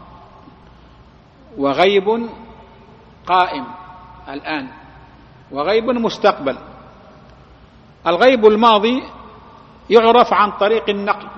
وغيب قائم الآن وغيب مستقبل. الغيب الماضي يعرف عن طريق النقل،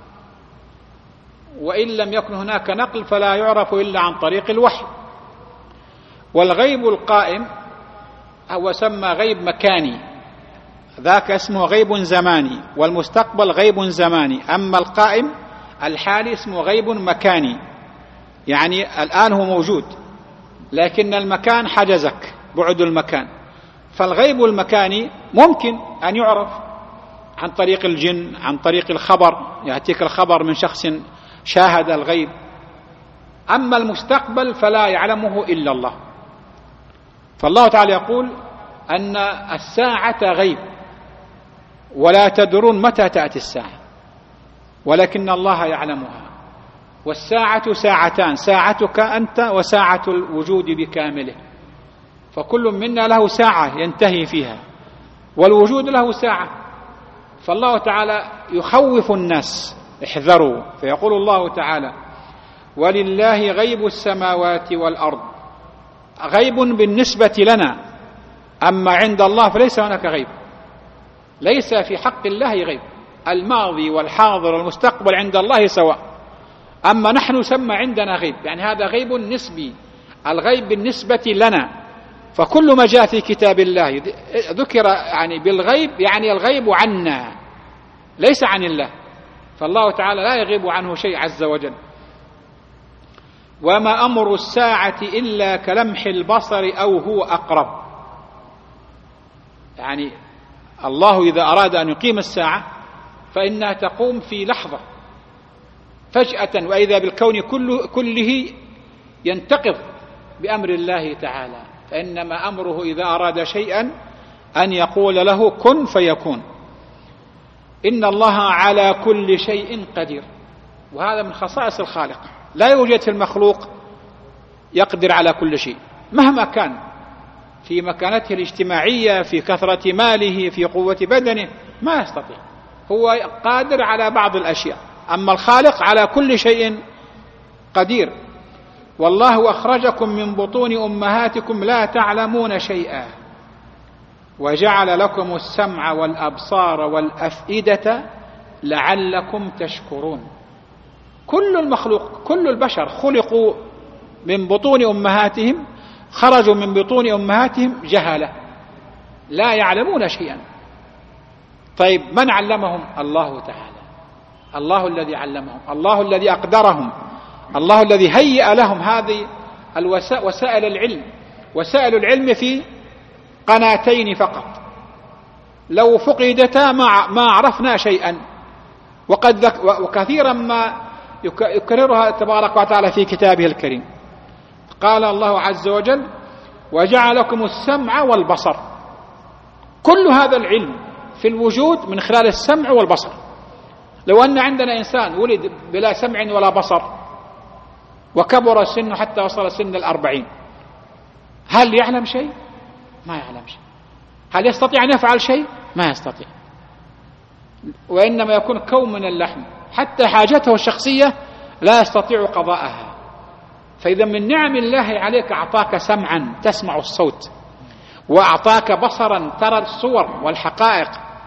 وإن لم يكن هناك نقل فلا يعرف إلا عن طريق الوحي. والغيب القائم هو سمى غيب مكاني، ذاك اسمه غيب زماني، والمستقبل غيب زماني. أما القائم الحالي اسمه غيب مكاني، يعني الآن هو موجود لكن المكان حجزك، بعد المكان. فالغيب المكاني ممكن أن يعرف عن طريق الجن، عن طريق الخبر، يأتيك الخبر من شخص شاهد الغيب. أما المستقبل فلا يعلمه إلا الله. فالله تعالى يقول أن الساعة غيب ولا تدرون متى تأتي الساعة ولكن الله يعلمها. والساعة ساعتان، ساعتك أنت وساعة الوجود بكامله، فكل منا له ساعة ينتهي فيها، والوجود له ساعة. فالله تعالى يخوف الناس احذروا، فيقول الله تعالى ولله غيب السماوات والأرض. غيب بالنسبة لنا، أما عند الله فليس هناك غيب، ليس في حق الله غيب. الماضي والحاضر والمستقبل عند الله سواء، أما نحن سمى عندنا غيب، يعني هذا غيب نسبي. الغيب بالنسبة لنا، فكل ما جاء في كتاب الله ذكر يعني بالغيب، يعني الغيب عنا ليس عن الله. فالله تعالى لا يغيب عنه شيء عز وجل. وما أمر الساعة إلا كلمح البصر أو هو أقرب. يعني الله إذا أراد أن يقيم الساعة فإنها تقوم في لحظة فجأة، وإذا بالكون كله ينتقض بأمر الله تعالى. فإنما أمره إذا أراد شيئا أن يقول له كن فيكون. إن الله على كل شيء قدير، وهذا من خصائص الخالق. لا يوجد في المخلوق يقدر على كل شيء مهما كان، في مكانته الاجتماعية، في كثرة ماله، في قوة بدنه، ما يستطيع. هو قادر على بعض الأشياء، أما الخالق على كل شيء قدير. والله أخرجكم من بطون أمهاتكم لا تعلمون شيئا وجعل لكم السمع والأبصار والأفئدة لعلكم تشكرون. كل المخلوق، كل البشر خلقوا من بطون أمهاتهم، خرجوا من بطون أمهاتهم جهلة لا يعلمون شيئا. طيب من علمهم؟ الله تعالى، الله الذي علمهم، الله الذي أقدرهم، الله الذي هيأ لهم هذه وسائل العلم. وسائل العلم في قناتين فقط، لو فقدتا ما عرفنا شيئا. وكثيرا ما يكررها تبارك وتعالى في كتابه الكريم. قال الله عز وجل وجعلكم السمع والبصر. كل هذا العلم في الوجود من خلال السمع والبصر. لو أن عندنا إنسان ولد بلا سمع ولا بصر وكبر سنه حتى وصل سن 40، هل يعلم شيء؟ ما يعلم شيء. هل يستطيع أن يفعل شيء؟ ما يستطيع. وإنما يكون كوم من اللحم، حتى حاجته الشخصية لا يستطيع قضاءها. فإذا من نعم الله عليك أعطاك سمعا تسمع الصوت، وأعطاك بصرا ترى الصور والحقائق،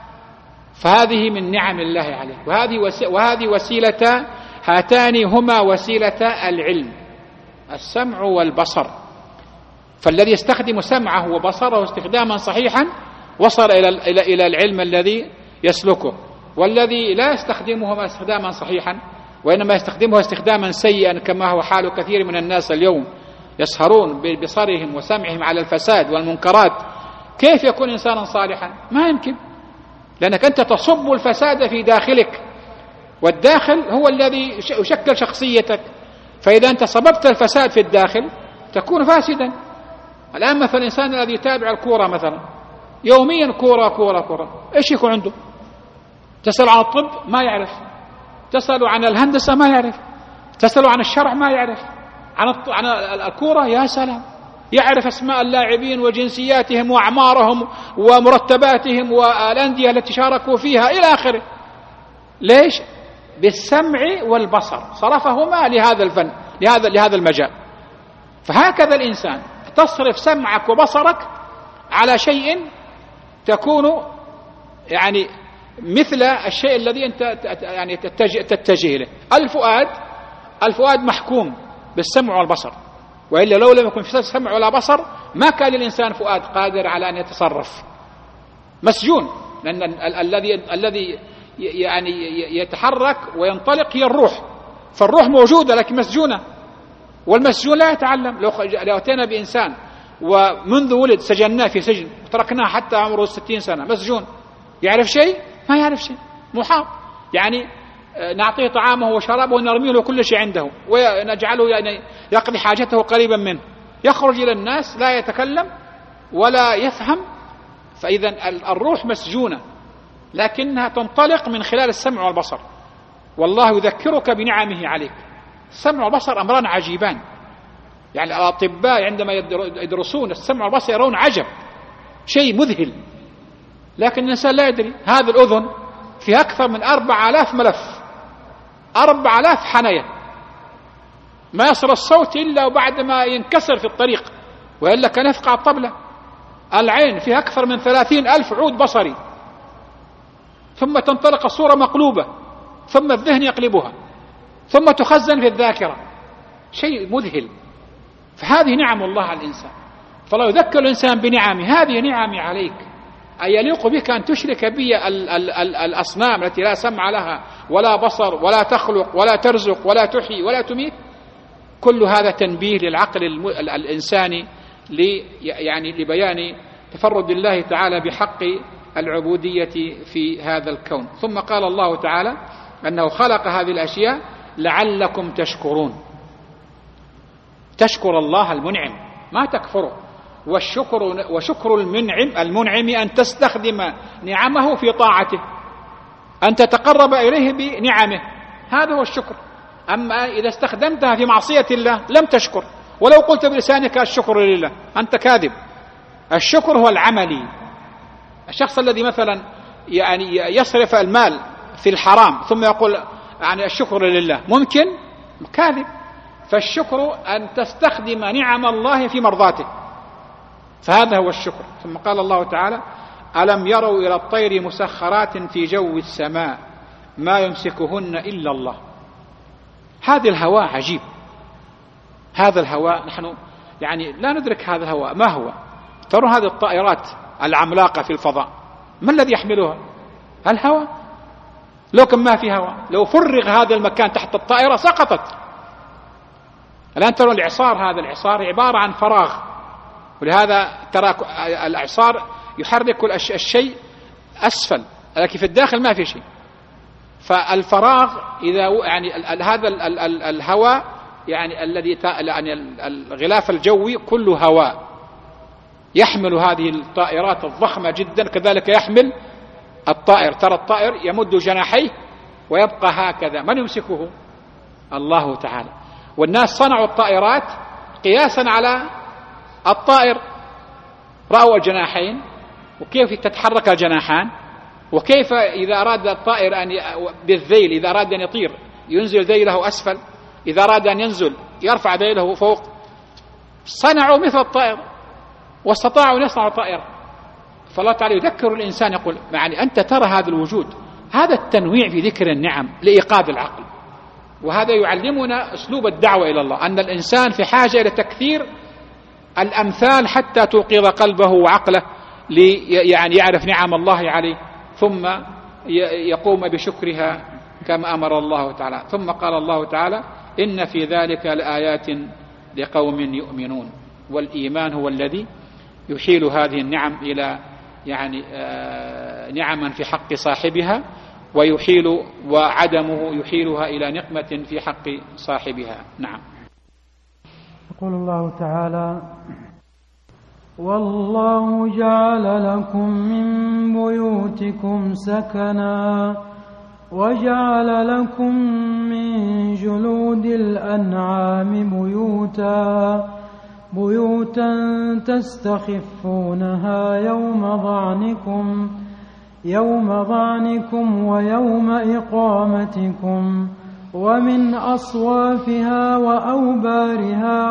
فهذه من نعم الله عليك. وهذه وسيلة، هاتان هما وسيلة العلم، السمع والبصر. فالذي يستخدم سمعه وبصره استخداما صحيحا وصل إلى العلم الذي يسلكه، والذي لا يستخدمه استخداما صحيحا وإنما يستخدمه استخداما سيئا كما هو حال كثير من الناس اليوم، يسهرون ببصرهم وسمعهم على الفساد والمنكرات. كيف يكون إنسانا صالحا؟ ما يمكن، لأنك أنت تصب الفساد في داخلك، والداخل هو الذي يشكل شخصيتك. فإذا أنت صببت الفساد في الداخل تكون فاسدا. الآن مثلا الإنسان الذي يتابع الكورة مثلا يوميا كورة كورة كورة، إيش يكون عنده؟ تسأل عن الطب ما يعرف، تسأل عن الهندسة ما يعرف، تسأل عن الشرع ما يعرف، عن الكورة يا سلام، يعرف أسماء اللاعبين وجنسياتهم وأعمارهم ومرتباتهم والأندية التي شاركوا فيها إلى آخره. ليش؟ بالسمع والبصر، صرفهما لهذا الفن، لهذا المجال. فهكذا الإنسان تصرف سمعك وبصرك على شيء تكون يعني مثل الشيء الذي أنت يعني تتجه له. الفؤاد محكوم بالسمع والبصر، وإلا لو لم يكن في سمع ولا بصر ما كان للإنسان فؤاد قادر على أن يتصرف، مسجون. لأن الذي يعني يتحرك وينطلق هي الروح، فالروح موجودة لكن مسجونة، والمسجون لا يتعلم. لو أتينا بإنسان ومنذ ولد سجناه في سجن وتركناه حتى عمره 60 سنة مسجون، يعرف شيء؟ ما يعرف شيء، محاط. يعني نعطيه طعامه وشرابه ونرميه له كل شيء عنده ونجعله يعني يقضي حاجته قريبا منه، يخرج إلى الناس لا يتكلم ولا يفهم. فإذا الروح مسجونة لكنها تنطلق من خلال السمع والبصر، والله يذكرك بنعمه عليك. السمع والبصر أمران عجيبان، يعني الأطباء عندما يدرسون السمع والبصر يرون عجب، شيء مذهل، لكن الإنسان لا يدري. هذه الأذن فيها أكثر من 4000 ملف، 4000 حنية، ما يصل الصوت إلا وبعد ما ينكسر في الطريق، وإلا كان يفقع الطبلة. العين فيها أكثر من 30,000 عود بصري، ثم تنطلق الصورة مقلوبة، ثم الذهن يقلبها، ثم تخزن في الذاكرة، شيء مذهل. فهذه نعم الله على الإنسان، فلا يذكر الإنسان بنعمه. هذه نعمي عليك، أي يليق بك أن تشرك بي الأصنام التي لا سمع لها ولا بصر ولا تخلق ولا ترزق ولا تحيي ولا تميت. كل هذا تنبيه للعقل الإنساني يعني لبيان تفرد الله تعالى بحق العبودية في هذا الكون. ثم قال الله تعالى أنه خلق هذه الأشياء لعلكم تشكرون. تشكر الله المنعم، ما تكفره. وشكر المنعم أن تستخدم نعمه في طاعته، أن تتقرب إليه بنعمه، هذا هو الشكر. أما إذا استخدمتها في معصية الله لم تشكر، ولو قلت بلسانك الشكر لله أنت كاذب. الشكر هو العملي. الشخص الذي مثلا يعني يصرف المال في الحرام ثم يقول يعني الشكر لله، ممكن؟ كاذب. فالشكر أن تستخدم نعم الله في مرضاته، فهذا هو الشكر. ثم قال الله تعالى ألم يروا إلى الطير مسخرات في جو السماء ما يمسكهن إلا الله. هذا الهواء عجيب، هذا الهواء نحن يعني لا ندرك هذا الهواء ما هو. ترون هذه الطائرات العملاقة في الفضاء ما الذي يحملها؟ الهواء. لو كان ما في هواء، لو فرغ هذا المكان تحت الطائرة سقطت. الآن ترون الإعصار، هذا الإعصار عبارة عن فراغ، ولهذا ترى الإعصار يحرك الشيء أسفل لكن في الداخل ما في شيء. فالفراغ إذا يعني هذا الهواء يعني الذي يعني الغلاف الجوي كله هواء يحمل هذه الطائرات الضخمة جدا، كذلك يحمل الطائر. ترى الطائر يمد جناحيه ويبقى هكذا، من يمسكه؟ الله تعالى. والناس صنعوا الطائرات قياسا على الطائر، رأوا الجناحين وكيف تتحرك الجناحان، وكيف إذا أراد الطائر أن بالذيل إذا أراد أن يطير ينزل ذيله أسفل، إذا أراد أن ينزل يرفع ذيله فوق. صنعوا مثل الطائر واستطاعوا أن يصنعوا طائرة. فالله تعالى يذكر الإنسان يقول يعني أنت ترى هذا الوجود، هذا التنويع في ذكر النعم لإيقاظ العقل. وهذا يعلمنا أسلوب الدعوة إلى الله، أن الإنسان في حاجة إلى تكثير الأمثال حتى توقظ قلبه وعقله يعني يعرف نعم الله عليه، ثم يقوم بشكرها كما أمر الله تعالى. ثم قال الله تعالى إن في ذلك لآيات لقوم يؤمنون. والإيمان هو الذي يحيل هذه النعم إلى يعني نعما في حق صاحبها، وعدمه يحيلها إلى نقمة في حق صاحبها. نعم. يقول الله تعالى والله جعل لكم من بيوتكم سكنا وجعل لكم من جلود الأنعام بيوتا تستخفونها يوم ظعنكم ويوم إقامتكم، ومن أصوافها وأوبارها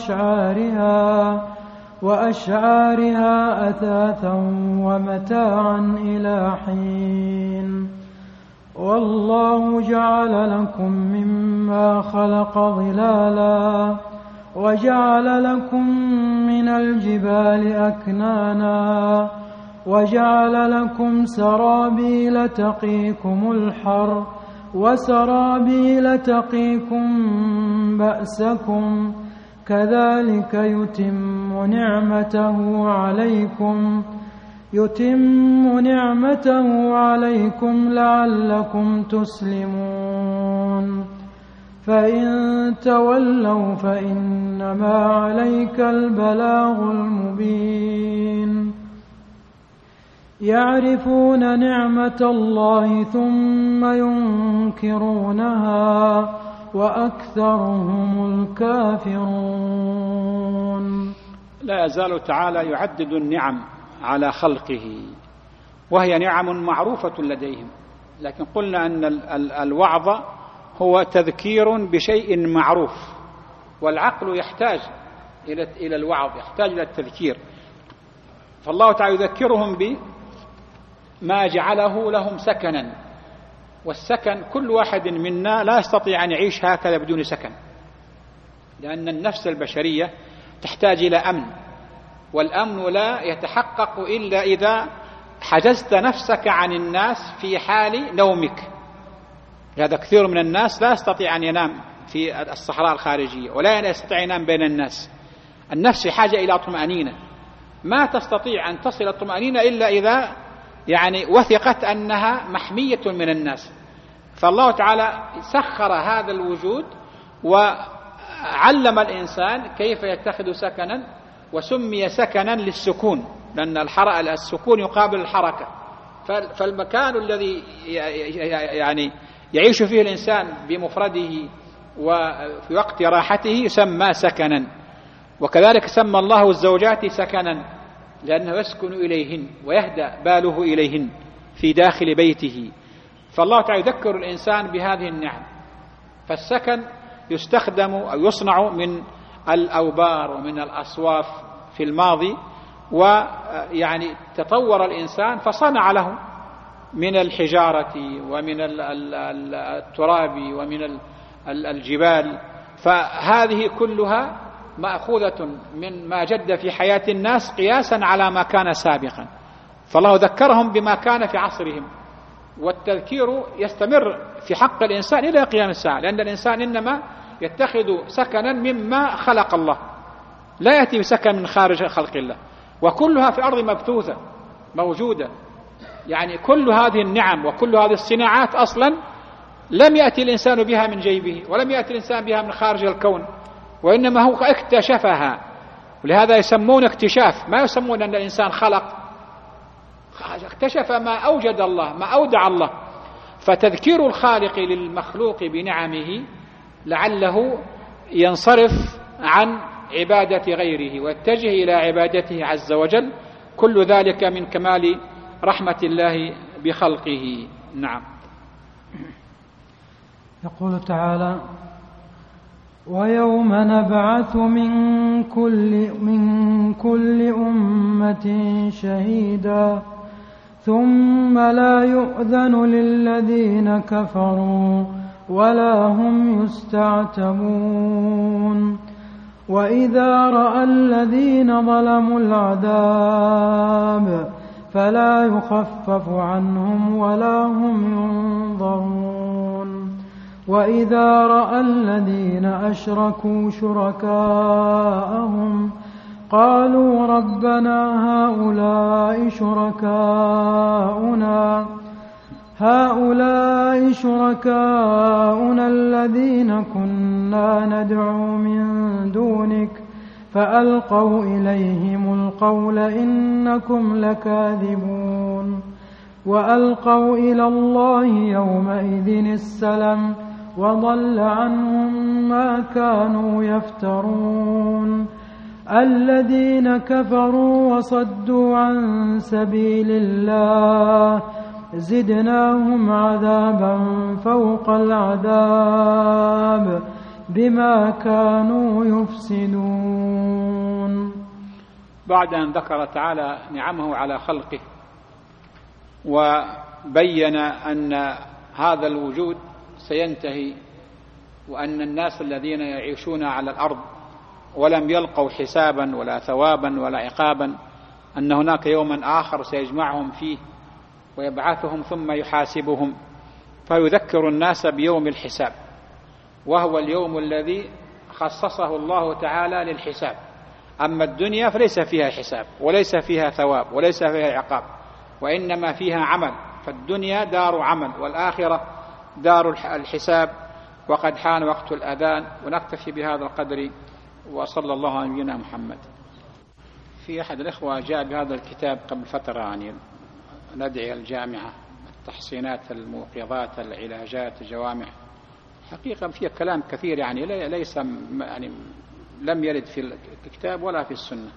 وأشعارها أثاثا ومتاعا إلى حين. والله جعل لكم مما خلق ظلالا وجعل لكم من الجبال أكنانا وجعل لكم سرابيل تقيكم الحر وسرابيل تقيكم بأسكم، كذلك يتم نعمته عليكم لعلكم تسلمون. فإن تولوا فإنما عليك البلاغ المبين. يعرفون نعمة الله ثم ينكرونها وأكثرهم الكافرون. لا يزال تعالى يعدد النعم على خلقه، وهي نعم معروفة لديهم، لكن قلنا أن الوعظ هو تذكير بشيء معروف، والعقل يحتاج إلى الوعظ، يحتاج إلى التذكير. فالله تعالى يذكرهم بما جعله لهم سكنا، والسكن كل واحد منا لا يستطيع أن يعيش هكذا بدون سكن، لأن النفس البشرية تحتاج إلى أمن، والأمن لا يتحقق إلا إذا حجزت نفسك عن الناس في حال نومك. لهذا كثير من الناس لا يستطيع أن ينام في الصحراء الخارجية، ولا يستطيع أن ينام بين الناس. النفس حاجة إلى طمأنينة، ما تستطيع أن تصل الطمأنينة إلا إذا وثقت أنها محمية من الناس. فالله تعالى سخر هذا الوجود وعلم الإنسان كيف يتخذ سكنا، وسمي سكنا للسكون، لأن السكون يقابل الحركة. فالمكان الذي يعيش فيه الإنسان بمفرده وفي وقت راحته يسمى سكنا. وكذلك سمى الله الزوجات سكنا، لأنه يسكن إليهن ويهدأ باله إليهن في داخل بيته. فالله تعالى يذكر الإنسان بهذه النعم. فالسكن يستخدم أو يصنع من الأوبار ومن الأصواف في الماضي، تطور الإنسان فصنع له من الحجارة ومن التراب ومن الجبال. فهذه كلها مأخوذة من ما جد في حياة الناس قياسا على ما كان سابقا. فالله ذكرهم بما كان في عصرهم، والتذكير يستمر في حق الإنسان إلى قيام الساعة، لأن الإنسان إنما يتخذ سكنا مما خلق الله، لا يأتي بسكن من خارج خلق الله. وكلها في الأرض مبثوثة موجودة، كل هذه النعم وكل هذه الصناعات أصلا لم يأتي الإنسان بها من جيبه، ولم يأتي الإنسان بها من خارج الكون، وإنما هو اكتشفها. ولهذا يسمون اكتشاف، ما يسمون أن الإنسان خلق، اكتشف ما أوجد الله، ما أودع الله. فتذكير الخالق للمخلوق بنعمه لعله ينصرف عن عبادة غيره ويتجه إلى عبادته عز وجل. كل ذلك من كمال رحمة الله بخلقه. نعم. يقول تعالى: ويوم نبعث من كل أمة شهيدا ثم لا يؤذن للذين كفروا ولا هم يستعتبون. وإذا رأى الذين ظلموا العذاب فلا يخفف عنهم ولا هم ينظرون. وإذا رأى الذين أشركوا شركاءهم قالوا ربنا هؤلاء شركاؤنا الذين كنا ندعو من دونك فألقوا إليهم القول إنكم لكاذبون. وألقوا إلى الله يومئذ السلم وضل عنهم ما كانوا يفترون. الذين كفروا وصدوا عن سبيل الله زدناهم عذابا فوق العذاب بما كانوا يفسدون. بعد أن ذكر تعالى نعمه على خلقه وبين أن هذا الوجود سينتهي، وأن الناس الذين يعيشون على الأرض ولم يلقوا حسابا ولا ثوابا ولا عقابا، أن هناك يوما آخر سيجمعهم فيه ويبعثهم ثم يحاسبهم، فيذكر الناس بيوم الحساب، وهو اليوم الذي خصصه الله تعالى للحساب. أما الدنيا فليس فيها حساب وليس فيها ثواب وليس فيها عقاب، وإنما فيها عمل، فالدنيا دار عمل والآخرة دار الحساب. وقد حان وقت الأذان، ونكتفي بهذا القدر، وصلى الله على نبينا محمد. في أحد الإخوة جاء بهذا الكتاب قبل فترة، يعني ندعي الجامعة، التحصينات، الموقظات، العلاجات، الجوامع. حقيقة فيها كلام كثير يعني ليس يعني لم يرد في الكتاب ولا في السنة،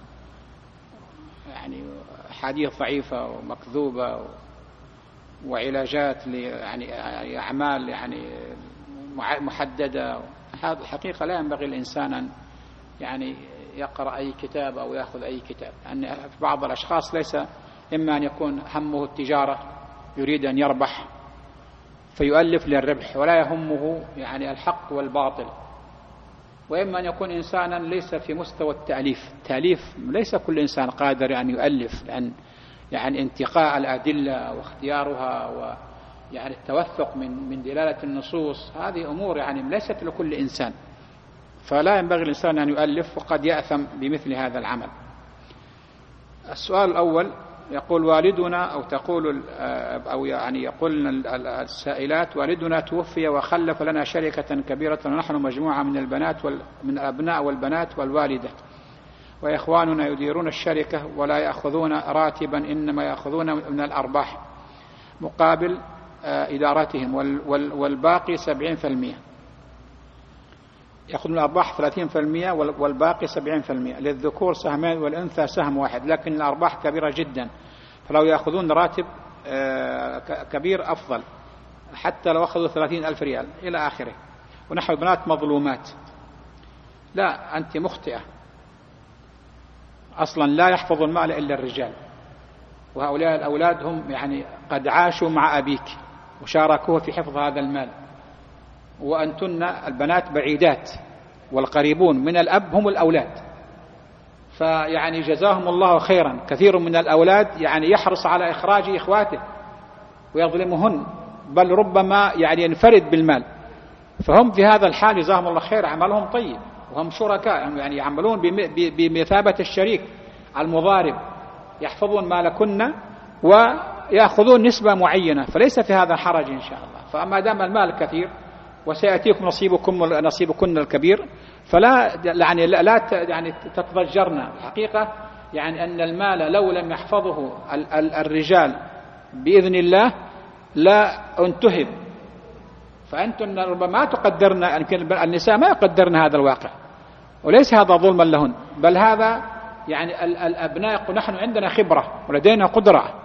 يعني حديث ضعيفة ومكذوبة وعلاجات يعني أعمال يعني محددة. هذا الحقيقة لا ينبغي الإنسان أن يعني يقرأ أي كتاب أو يأخذ أي كتاب، يعني في بعض الأشخاص ليس إما أن يكون همه التجارة يريد أن يربح فيؤلف للربح ولا يهمه يعني الحق والباطل، وإما أن يكون إنسانا ليس في مستوى التأليف ليس كل إنسان قادر أن يؤلف، لأن يعني انتقاء الأدلة واختيارها ويعني التوثق من دلالة النصوص هذه أمور يعني ليست لكل إنسان، فلا ينبغي الإنسان أن يؤلف وقد يأثم بمثل هذا العمل. السؤال الأول يقول والدنا، أو تقول أو يعني يقولن السائلات: والدنا توفي وخلف لنا شركة كبيرة ونحن مجموعة من من الأبناء والبنات والوالدة، وإخواننا يديرون الشركة ولا يأخذون راتبا، إنما يأخذون من الأرباح مقابل إدارتهم، والباقي 70%. يأخذون الأرباح 30% والباقي 70%. للذكور سهمين والأنثى سهم واحد، لكن الأرباح كبيرة جدا، فلو يأخذون راتب كبير أفضل، حتى لو أخذوا 30,000 ريال إلى آخره. ونحن البنات مظلومات. لا، أنت مخطئة. أصلا لا يحفظ المال إلا الرجال، وهؤلاء الأولاد هم يعني قد عاشوا مع أبيك وشاركوه في حفظ هذا المال، وأنتن البنات بعيدات، والقريبون من الأب هم الأولاد. فيعني جزاهم الله خيرا، كثير من الأولاد يعني يحرص على إخراج إخواته ويظلمهن، بل ربما يعني ينفرد بالمال، فهم في هذا الحال جزاهم الله خير، عملهم طيب وهم شركاء، يعني يعملون بمثابة الشريك المضارب، يحفظون مالكن ويأخذون نسبة معينة، فليس في هذا حرج إن شاء الله. فأما دام المال كثير وسيأتيكم نصيبكن الكبير، فلا يعني يعني تتضجرنا. الحقيقة يعني أن المال لو لم يحفظه الرجال بإذن الله لا انتهب، فأنتم ربما تقدرن، النساء ما يقدرن هذا الواقع، وليس هذا ظلما لهن، بل هذا يعني الأبناء نحن عندنا خبرة ولدينا قدرة،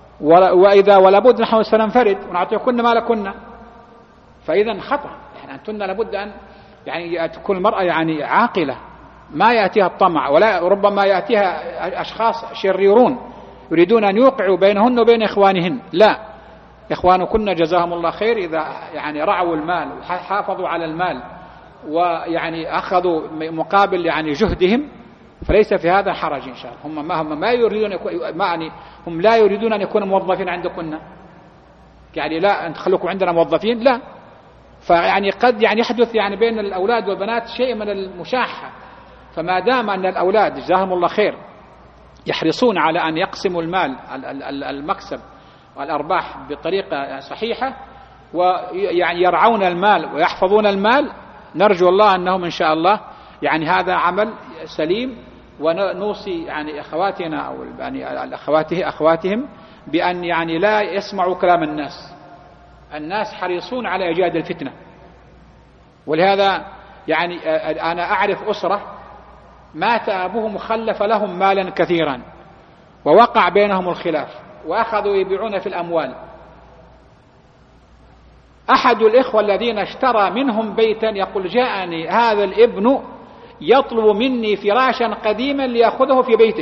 ولابد نحن سننفرد ونعطيكن مالكن، فإذا خطأ. يعني أنتن لابد أن يعني تكون المرأة يعني عاقلة، ما يأتيها الطمع، ولا ربما يأتيها أشخاص شريرون يريدون أن يوقعوا بينهن وبين إخوانهن. لا، إخوانكن جزاهم الله خير إذا يعني رعوا المال وحافظوا على المال ويعني أخذوا مقابل يعني جهدهم، فليس في هذا حرج إن شاء الله. هم ما يريدون يعني هم لا يريدون أن يكونوا موظفين عندكن، يعني لا أن تخلوكم عندنا موظفين، لا. فيعني قد يعني يحدث يعني بين الأولاد والبنات شيء من المشاحة، فما دام أن الأولاد جزاهم الله خير يحرصون على أن يقسموا المال المكسب والأرباح بطريقة صحيحة، ويعني يرعون المال ويحفظون المال، نرجو الله أنهم إن شاء الله يعني هذا عمل سليم. ونوصي يعني أخواتنا أو يعني أخواتهم بأن يعني لا يسمعوا كلام الناس حريصون على إيجاد الفتنة. ولهذا يعني أنا أعرف أسرة مات أبوهم خلف لهم مالا كثيرا، ووقع بينهم الخلاف، وأخذوا يبيعون في الأموال أحد الإخوة الذين اشترى منهم بيتا يقول جاءني هذا الابن يطلب مني فراشا قديما ليأخذه في بيته.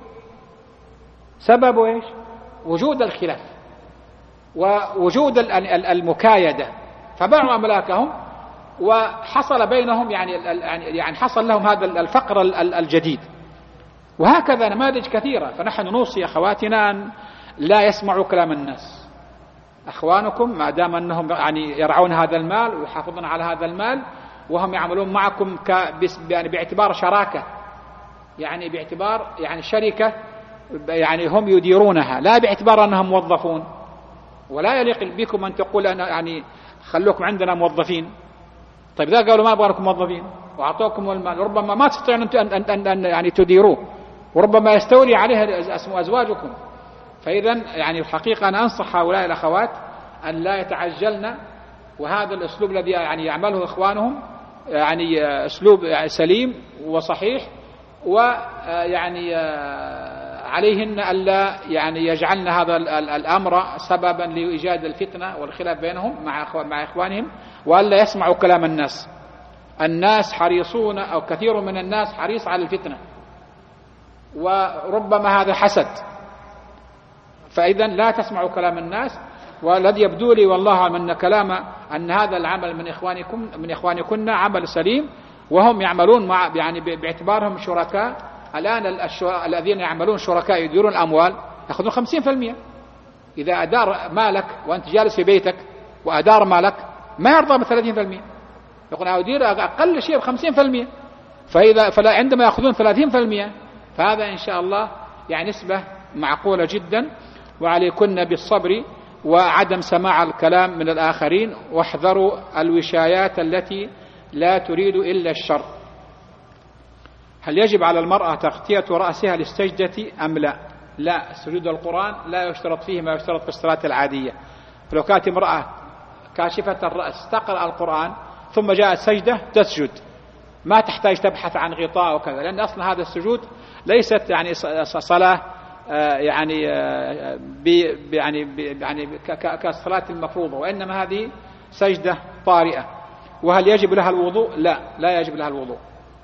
سببه إيش؟ وجود الخلاف ووجود المكايدة، فباعوا أملاكهم وحصل بينهم يعني حصل لهم هذا الفقر الجديد. وهكذا نماذج كثيرة. فنحن نوصي أخواتنا أن لا يسمعوا كلام الناس. أخوانكم ما دام أنهم يعني يرعون هذا المال ويحافظون على هذا المال وهم يعملون معكم يعني باعتبار شراكة، يعني باعتبار يعني شركة، يعني هم يديرونها، لا باعتبار أنهم موظفون. ولا يليق بكم أن تقول أنا يعني خلوكم عندنا موظفين. طيب إذا قالوا ما أبغى لكم موظفين وأعطوكم المال، ربما ما تستطيعون أن يعني تديروه، وربما يستولي عليه أزواجكم. فإذا يعني الحقيقة أنا أنصح هؤلاء الأخوات أن لا يتعجلن، وهذا الأسلوب الذي يعني يعمله إخوانهم يعني أسلوب سليم وصحيح، ويعني عليهن ألا يعني يجعلن هذا الأمر سببا لإيجاد الفتنة والخلاف بينهم مع إخوانهم، وألا يسمعوا كلام الناس. الناس حريصون، أو كثير من الناس حريص على الفتنة، وربما هذا حسد. فإذا لا تسمعوا كلام الناس. والذي يبدو لي والله أعلم أن هذا العمل من إخوانكن عمل سليم، وهم يعملون يعني باعتبارهم شركاء. الآن الذين يعملون شركاء يديرون الأموال يأخذون 50%. إذا أدار مالك وأنت جالس في بيتك وأدار مالك ما يرضى ب30%، يقول أنا أدير أقل شيء ب50%. فلا عندما يأخذون 30%، فهذا إن شاء الله يعني نسبة معقولة جدا. وعليكن بالصبر وعدم سماع الكلام من الآخرين، واحذروا الوشايات التي لا تريد إلا الشر. هل يجب على المرأة تغطية رأسها للسجدة أم لا؟ لا، سجود القرآن لا يشترط فيه ما يشترط في الصلاة العادية. فلو كانت امرأة كاشفة الرأس تقرأ القرآن ثم جاءت سجدة تسجد، ما تحتاج تبحث عن غطاء وكذا، لأن أصلا هذا السجود ليست يعني صلاة يعني كالصلاة المفروضة، وإنما هذه سجدة طارئة. وهل يجب لها الوضوء؟ لا يجب لها الوضوء.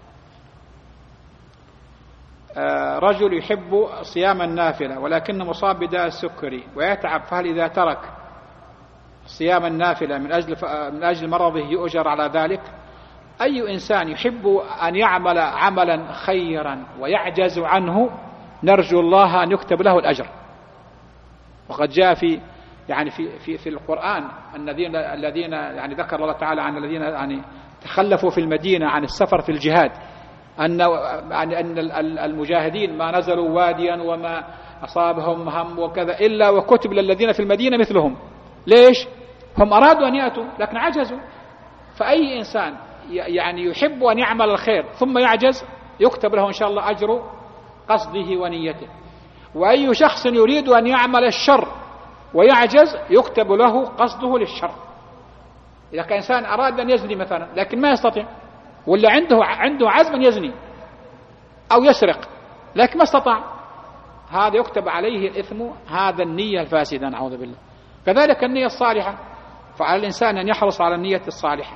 رجل يحب صيام النافلة ولكن مصاب بداء السكري ويتعب، فهل إذا ترك صيام النافلة من أجل مرضه يؤجر على ذلك؟ أي إنسان يحب أن يعمل عملا خيرا ويعجز عنه نرجو الله أن يكتب له الأجر. وقد جاء في القرآن الذين يعني ذكر الله تعالى عن الذين يعني تخلفوا في المدينة عن السفر في الجهاد، أن المجاهدين ما نزلوا واديا وما أصابهم هم وكذا إلا وكتب للذين في المدينة مثلهم. ليش؟ هم أرادوا أن يأتوا لكن عجزوا. فأي إنسان يعني يحب أن يعمل الخير ثم يعجز يكتب له إن شاء الله أجر قصده ونيته. وأي شخص يريد أن يعمل الشر ويعجز يكتب له قصده للشر. إذا كان إنسان أراد أن يزني مثلا لكن ما يستطيع، ولا عنده عزم أن يزني أو يسرق لكن ما استطاع، هذا يكتب عليه الإثم، هذا النية الفاسدة نعوذ بالله. كذلك النية الصالحة، فعلى الإنسان أن يحرص على النية الصالحة.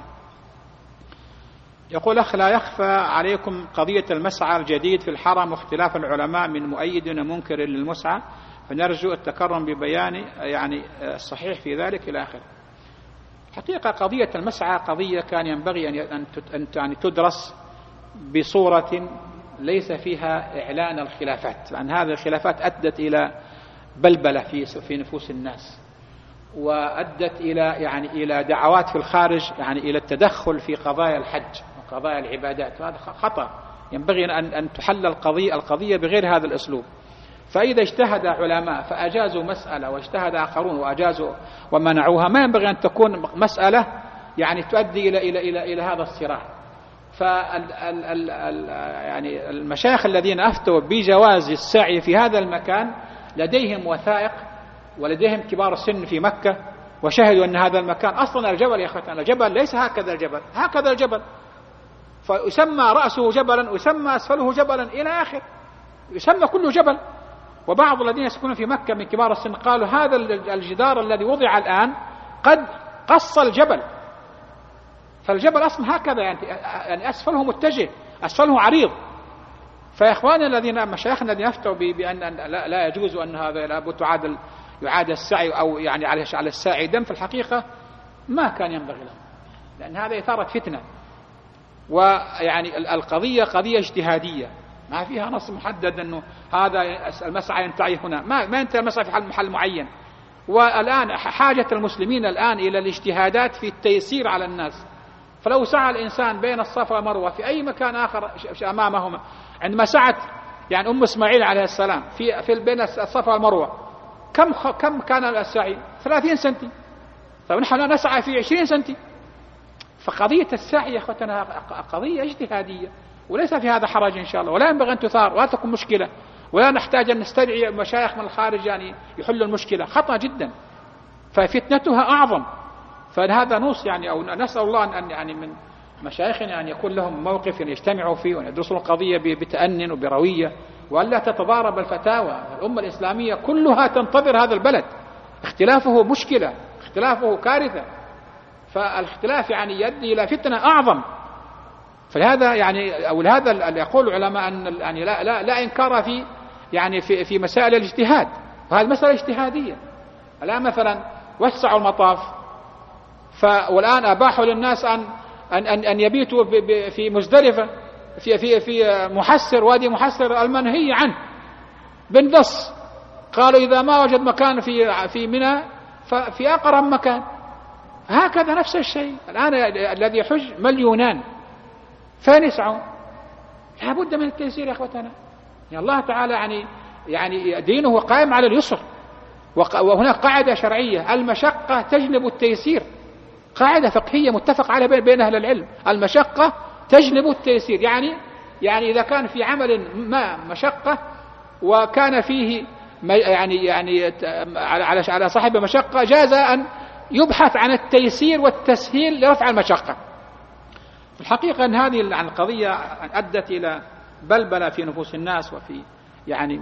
يقول أخ لا يخفى عليكم قضية المسعى الجديد في الحرم واختلاف العلماء من مؤيد ومنكر للمسعى، فنرجو التكرم ببيان يعني الصحيح في ذلك إلى آخره. حقيقة قضية المسعى قضية كان ينبغي أن تدرس بصورة ليس فيها إعلان الخلافات، لأن هذه الخلافات أدت إلى بلبلة في نفوس الناس، وأدت إلى دعوات في الخارج إلى التدخل في قضايا الحج وقضايا العبادات. هذا خطأ، ينبغي أن تحل القضية بغير هذا الأسلوب. فإذا اجتهد علماء فأجازوا مسألة واجتهد آخرون وأجازوا ومنعوها، ما ينبغي أن تكون مسألة تؤدي إلى هذا الصراع. المشايخ الذين أفتوا بجواز السعي في هذا المكان لديهم وثائق ولديهم كبار السن في مكة، وشهدوا أن هذا المكان أصلا الجبل يا أخوتنا، الجبل ليس هكذا الجبل، هكذا الجبل، فيسمى رأسه جبلا ويسمى أسفله جبلا إلى آخر، يسمى كله جبل. وبعض الذين يسكنون في مكة من كبار السن قالوا هذا الجدار الذي وضع الآن قد قص الجبل، فالجبل أصلا هكذا يعني أسفله متجه، أسفله عريض. فيا إخواني الذين مشايخنا الذين أفتوا بأن لا يجوز أن هذا لابد يعاد السعي أو يعني على الساعي دم، في الحقيقة ما كان ينبغي له، لأن هذا إثارة فتنة، ويعني القضية قضية اجتهادية ما فيها نص محدد أنه هذا المسعى ينتهي هنا، ما ينتهي المسعى في محل معين. والآن حاجة المسلمين الآن إلى الاجتهادات في التيسير على الناس. فلو سعى الإنسان بين الصفا والمروة في أي مكان آخر أمامهما، عندما سعت يعني أم إسماعيل عليه السلام في بين الصفا والمروة، كم كان السعي؟ 30 سنتي. طيب نحن نسعى في 20 سنتي. فقضية السعي يا أخوتنا قضية اجتهادية، وليس في هذا حرج إن شاء الله، ولا ينبغي أن تثار ولا تكون مشكلة، ولا نحتاج أن نستدعي مشايخ من الخارج يعني يحلوا المشكلة، خطأ جدا، ففتنتها أعظم. فهذا نص يعني، أو نسأل الله أن يعني من مشايخنا أن يكون لهم موقف يجتمعوا فيه وأن يدرسوا القضية بتأنن وبروية، وألا تتضارب الفتاوى. الأمة الإسلامية كلها تنتظر هذا البلد، اختلافه مشكلة، اختلافه كارثة، فالاختلاف يعني يؤدي إلى فتنة أعظم. فلهذا يعني أو لهذا يقول العلماء أن يعني لا إنكار في مسائل الاجتهاد، وهذه مسألة اجتهادية. الآن مثلا وسعوا المطاف، والآن أباحوا للناس أن يبيتوا في مزدلفة في محسر، وادي محسر المنهي عنه بالنص. قالوا إذا ما وجد مكان في منى ففي أقرب مكان. هكذا نفس الشيء الآن الذي يحج مليونان، فين يسعون؟ لا بد من التيسير يا أخوتنا. يعني الله تعالى يعني دينه قائم على اليسر، وهناك قاعدة شرعية: المشقة تجلب التيسير، قاعدة فقهية متفق عليها بين أهل العلم. المشقة تجلب التيسير، يعني إذا كان في عمل ما مشقة وكان فيه يعني على صاحب مشقة، جاز أن يبحث عن التيسير والتسهيل لرفع المشقة. الحقيقة أن هذه القضية أدت إلى بلبلة في نفوس الناس، وفي يعني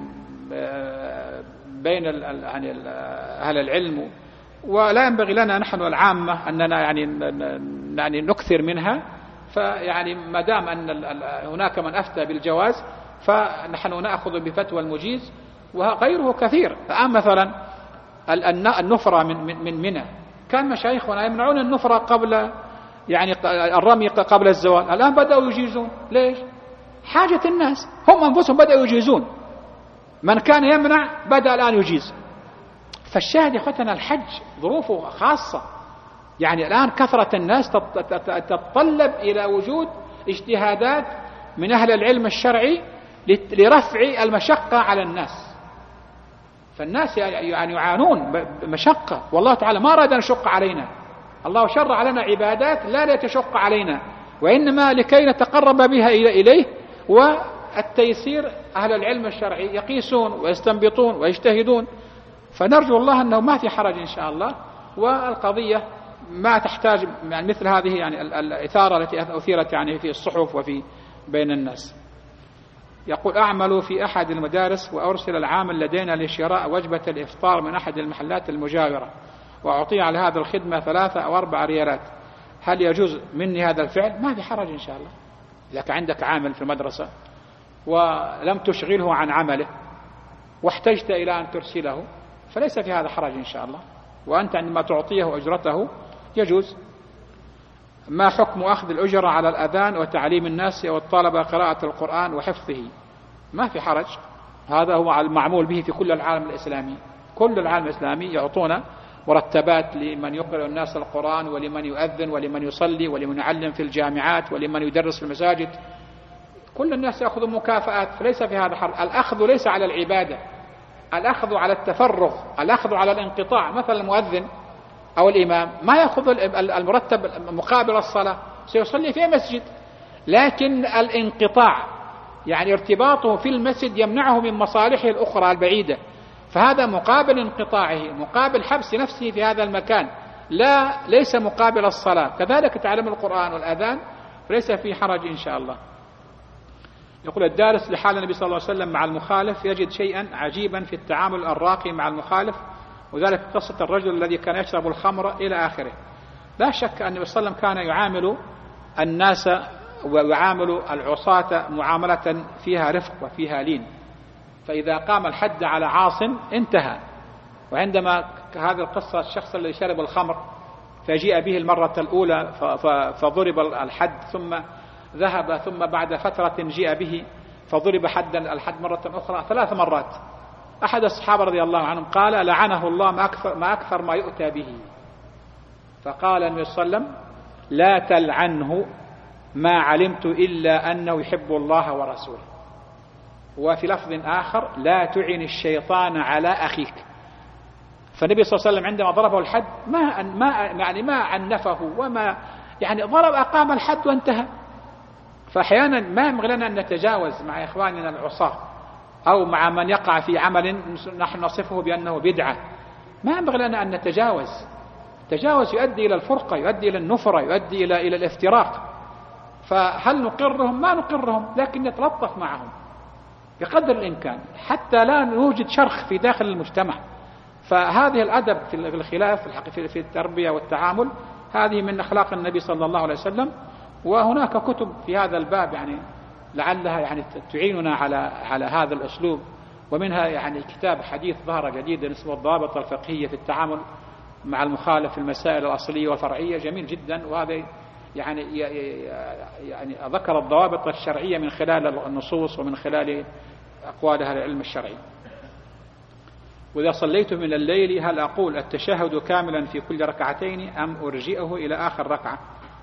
بين أهل العلم، ولا ينبغي لنا نحن العامة أننا يعني نكثر منها. فيعني ما دام أن هناك من أفتى بالجواز فنحن نأخذ بفتوى المجيز، وغيره كثير. الآن مثلا النفرة من منى، كان مشايخنا يمنعون النفرة قبل يعني الرمي قبل الزوال، الآن بدأوا يجيزون. ليش؟ حاجة الناس، هم أنفسهم بدأوا يجيزون. من كان يمنع بدأ الآن يجيز. فالشاهد يا أخوتنا الحج ظروفه خاصة، يعني الآن كثرة الناس تتطلب إلى وجود اجتهادات من أهل العلم الشرعي لرفع المشقة على الناس. فالناس يعني يعانون بمشقة، والله تعالى ما أراد أن يشق علينا. الله شرع لنا عبادات لا لتشق علينا، وإنما لكي نتقرب بها إليه. والتيسير أهل العلم الشرعي يقيسون ويستنبطون ويجتهدون، فنرجو الله أنه ما في حرج إن شاء الله. والقضية ما تحتاج يعني مثل هذه يعني الإثارة التي أثيرت يعني في الصحف وفي بين الناس. يقول: أعمل في أحد المدارس، وأرسل العامل لدينا لشراء وجبة الإفطار من أحد المحلات المجاورة، وأعطي على هذا الخدمة 3 أو 4 ريالات، هل يجوز مني هذا الفعل؟ ما في حرج إن شاء الله. إذا كان عندك عامل في المدرسة ولم تشغله عن عمله واحتجت إلى أن ترسله، فليس في هذا حرج إن شاء الله، وأنت عندما تعطيه أجرته يجوز. ما حكم أخذ الأجرة على الأذان وتعليم الناس والطلبة قراءة القرآن وحفظه؟ ما في حرج، هذا هو المعمول به في كل العالم الإسلامي. كل العالم الإسلامي يعطون مرتبات لمن يقرأ الناس القرآن، ولمن يؤذن، ولمن يصلي، ولمن يعلم في الجامعات، ولمن يدرس في المساجد. كل الناس يأخذوا مكافآت، فليس في هذا حرج. الأخذ ليس على العبادة، الأخذ على التفرغ، الأخذ على الانقطاع. مثل المؤذن أو الإمام ما يأخذ المرتب مقابل الصلاة، سيصلي في مسجد، لكن الانقطاع يعني ارتباطه في المسجد يمنعه من مصالحه الأخرى البعيدة، فهذا مقابل انقطاعه، مقابل حبس نفسه في هذا المكان، ليس مقابل الصلاة. كذلك تعلم القرآن والأذان، فليس في حرج إن شاء الله. يقول: الدارس لحال النبي صلى الله عليه وسلم مع المخالف يجد شيئا عجيبا في التعامل الراقي مع المخالف، وذلك قصة الرجل الذي كان يشرب الخمر إلى آخره. لا شك أن النبي صلى الله عليه وسلم كان يعامل الناس ويعامل العصاة معاملة فيها رفق وفيها لين، فإذا قام الحد على عاص انتهى. وعندما هذه القصة الشخص الذي شرب الخمر فجيء به المرة الأولى فضرب الحد، ثم ذهب، ثم بعد فترة جيء به فضرب الحد مرة أخرى 3 مرات. أحد الصحابة رضي الله عنهم قال: لعنه الله ما أكثر ما يؤتى به. فقال النبي صلى الله عليه وسلم: لا تلعنه، ما علمت إلا أنه يحب الله ورسوله. وفي لفظ آخر: لا تعن الشيطان على أخيك. فالنبي صلى الله عليه وسلم عندما ضربه الحد ما عنفه وما ضرب، أقام الحد وانتهى. فأحيانا ما ينبغي لنا أن نتجاوز مع إخواننا العصاة أو مع من يقع في عمل نحن نصفه بأنه بدعة. ما ينبغي لنا أن نتجاوز. التجاوز يؤدي إلى الفرقة، يؤدي إلى النفرة، يؤدي إلى الافتراق. فهل نقرهم؟ ما نقرهم، لكن نتلطف معهم بقدر الإمكان حتى لا نوجد شرخ في داخل المجتمع. فهذه الأدب في الخلاف في التربية والتعامل، هذه من أخلاق النبي صلى الله عليه وسلم. وهناك كتب في هذا الباب لعلها تعيننا على هذا الأسلوب، ومنها كتاب حديث ظهر جديد اسمه الضوابط الفقهية في التعامل مع المخالف في المسائل الأصلية والفرعية، جميل جدا. وهذا ذكر الضوابط الشرعية من خلال النصوص ومن خلال أقوال أهل العلم الشرعي. وإذا صليت من الليل هل أقول التشهد كاملا في كل ركعتين أم أرجئه إلى آخر ركعة؟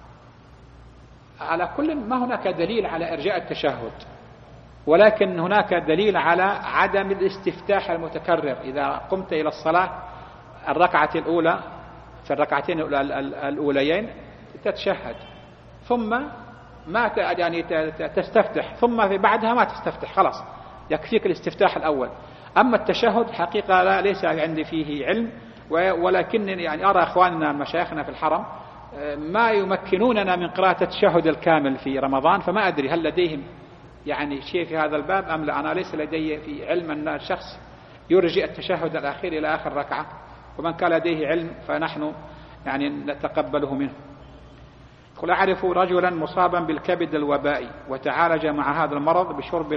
على كل ما هناك دليل على إرجاء التشهد، ولكن هناك دليل على عدم الاستفتاح المتكرر. إذا قمت إلى الصلاة الركعة الأولى في الركعتين الأوليين تتشهد، ثم ما تستفتح، ثم في بعدها ما تستفتح، خلاص يكفيك الاستفتاح الأول. أما التشهد حقيقة ليس عندي فيه علم، ولكن أرى أخواننا مشايخنا في الحرم ما يمكنوننا من قراءة التشهد الكامل في رمضان، فما أدري هل لديهم شيء في هذا الباب أم لا. أنا ليس لدي في علم أن الشخص يرجئ التشهد الأخير إلى آخر ركعة، ومن كان لديه علم فنحن نتقبله منه. قل: أعرف رجلا مصابا بالكبد الوبائي وتعالج مع هذا المرض بشرب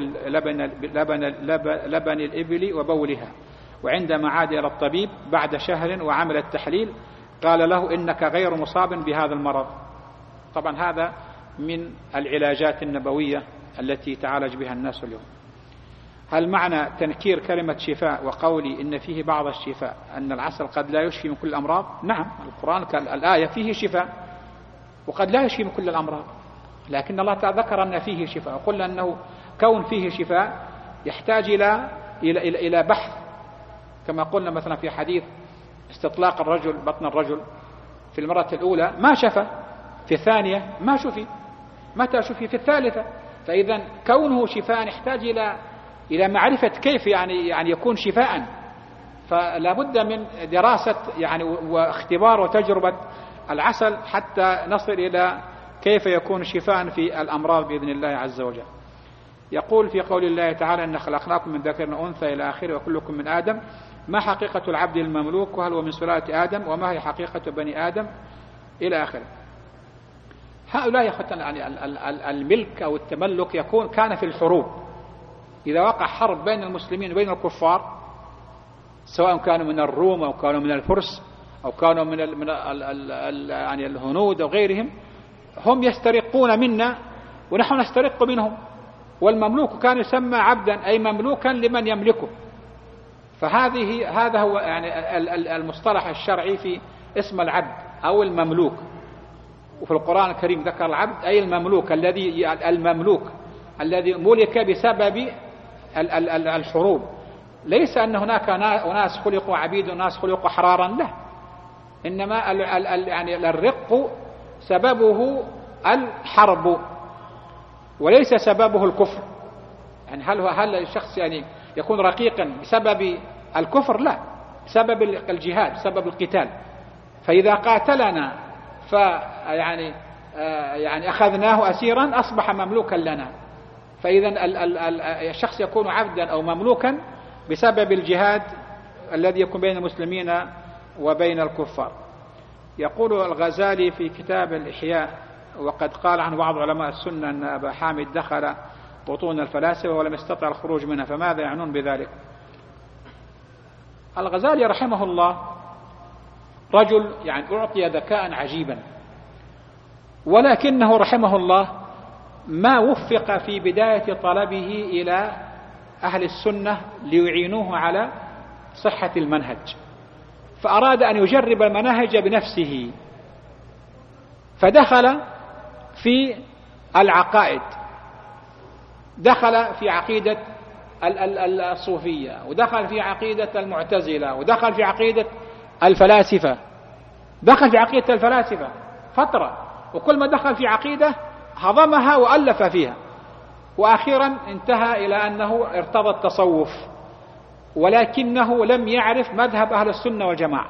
لبن الإبل وبولها، وعندما عاد إلى الطبيب بعد شهر وعمل التحليل قال له: إنك غير مصاب بهذا المرض. طبعا هذا من العلاجات النبوية التي تعالج بها الناس اليوم. هل معنى تنكير كلمة شفاء وقولي إن فيه بعض الشفاء أن العسل قد لا يشفي من كل الأمراض؟ نعم، القرآن الآية فيه شفاء وقد لا يشفي من كل الأمراض، لكن الله تعالى ذكر أن فيه شفاء، وقلنا أنه كون فيه شفاء يحتاج إلى بحث، كما قلنا مثلا في حديث استطلاق الرجل بطن الرجل في المرة الأولى ما شفى، في الثانية ما شفي، متى شفي؟ في الثالثة. فإذا كونه شفاء يحتاج إلى معرفة كيف يكون شفاء، فلا بد من دراسة واختبار وتجربة العسل حتى نصل إلى كيف يكون شفاء في الأمراض بإذن الله عز وجل. يقول في قول الله تعالى: إن خلقناكم من ذكر وأنثى إلى آخره وكلكم من آدم، ما حقيقة العبد المملوك وهل هو من سلالة آدم وما هي حقيقة بني آدم إلى آخره. هؤلاء يختلفون الملك أو التملك كان في الحروب، إذا وقع حرب بين المسلمين وبين الكفار سواء كانوا من الروم أو كانوا من الفرس أو كانوا من الهنود أو غيرهم، هم يسترقون منا ونحن نسترق منهم. والمملوك كان يسمى عبدا أي مملوكا لمن يملكه. هذا هو المصطلح الشرعي في اسم العبد أو المملوك. وفي القرآن الكريم ذكر العبد أي المملوك الذي ملك بسبب الحروب. ليس أن هناك ناس خلقوا عبيد وناس خلقوا حرارا، لا، إنما الرق سببه الحرب وليس سببه الكفر. هل الشخص يكون رقيقا بسبب الكفر؟ لا، بسبب الجهاد، بسبب القتال. فإذا قاتلنا أخذناه أسيرا أصبح مملوكا لنا. فإذا الشخص يكون عبدا أو مملوكا بسبب الجهاد الذي يكون بين المسلمين وبين الكفار. يقول الغزالي في كتاب الإحياء، وقد قال عن بعض علماء السنة أن أبا حامد دخل بطون الفلاسفة ولم يستطع الخروج منها، فماذا يعنون بذلك؟ الغزالي رحمه الله رجل يعني أعطي ذكاء عجيبا، ولكنه رحمه الله ما وفق في بداية طلبه إلى أهل السنة ليعينوه على صحة المنهج، فأراد أن يجرب المناهج بنفسه، فدخل في العقائد، دخل في عقيدة الصوفية، ودخل في عقيدة المعتزلة، ودخل في عقيدة الفلاسفة، دخل في عقيدة الفلاسفة فترة، وكل ما دخل في عقيدة هضمها وألف فيها، وأخيرا انتهى إلى أنه ارتضى التصوف، ولكنه لم يعرف مذهب أهل السنة والجماعة،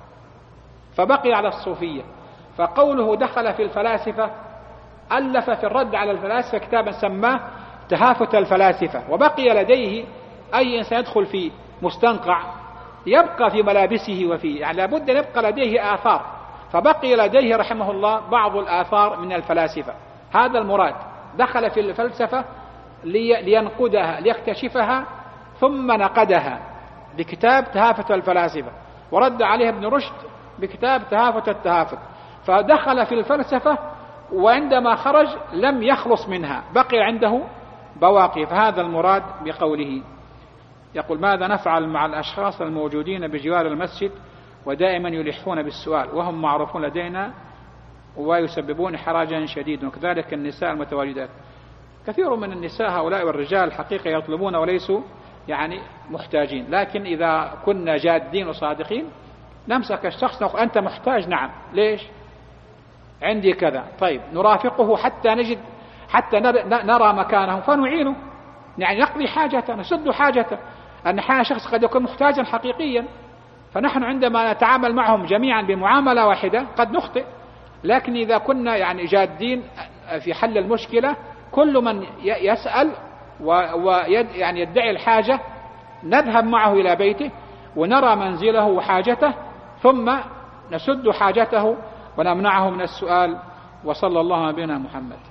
فبقي على الصوفية. فقوله دخل في الفلاسفة، ألف في الرد على الفلاسفة كتابا سماه تهافت الفلاسفة، وبقي لديه أي إنسان يدخل في مستنقع يبقى في ملابسه وفيه، يعني لابد أن يبقى لديه آثار، فبقي لديه رحمه الله بعض الآثار من الفلاسفة. هذا المراد، دخل في الفلسفة لينقدها ليكتشفها، ثم نقدها بكتاب تهافت الفلاسفة، ورد عليها ابن رشد بكتاب تهافت التهافت، فدخل في الفلسفة وعندما خرج لم يخلص منها، بقي عنده بواقي. فهذا المراد بقوله. يقول: ماذا نفعل مع الأشخاص الموجودين بجوار المسجد ودائما يلحون بالسؤال وهم معروفون لدينا ويسببون حراجا شديدا، وكذلك النساء المتواجدات؟ كثير من النساء هؤلاء والرجال الحقيقة يطلبون وليسوا يعني محتاجين، لكن إذا كنا جادين وصادقين نمسك الشخص نقول: أنت محتاج؟ نعم. ليش؟ عندي كذا. طيب، نرافقه حتى نرى مكانه فنعينه، يعني نقضي حاجته، نسد حاجته. أن أحيانا شخص قد يكون محتاجا حقيقيا، فنحن عندما نتعامل معهم جميعا بمعاملة واحدة قد نخطئ، لكن إذا كنا يعني جادين في حل المشكلة، كل من يسأل ويعني يدعي الحاجة نذهب معه إلى بيته ونرى منزله وحاجته، ثم نسد حاجته ونمنعه من السؤال. وصلى الله على نبينا محمد.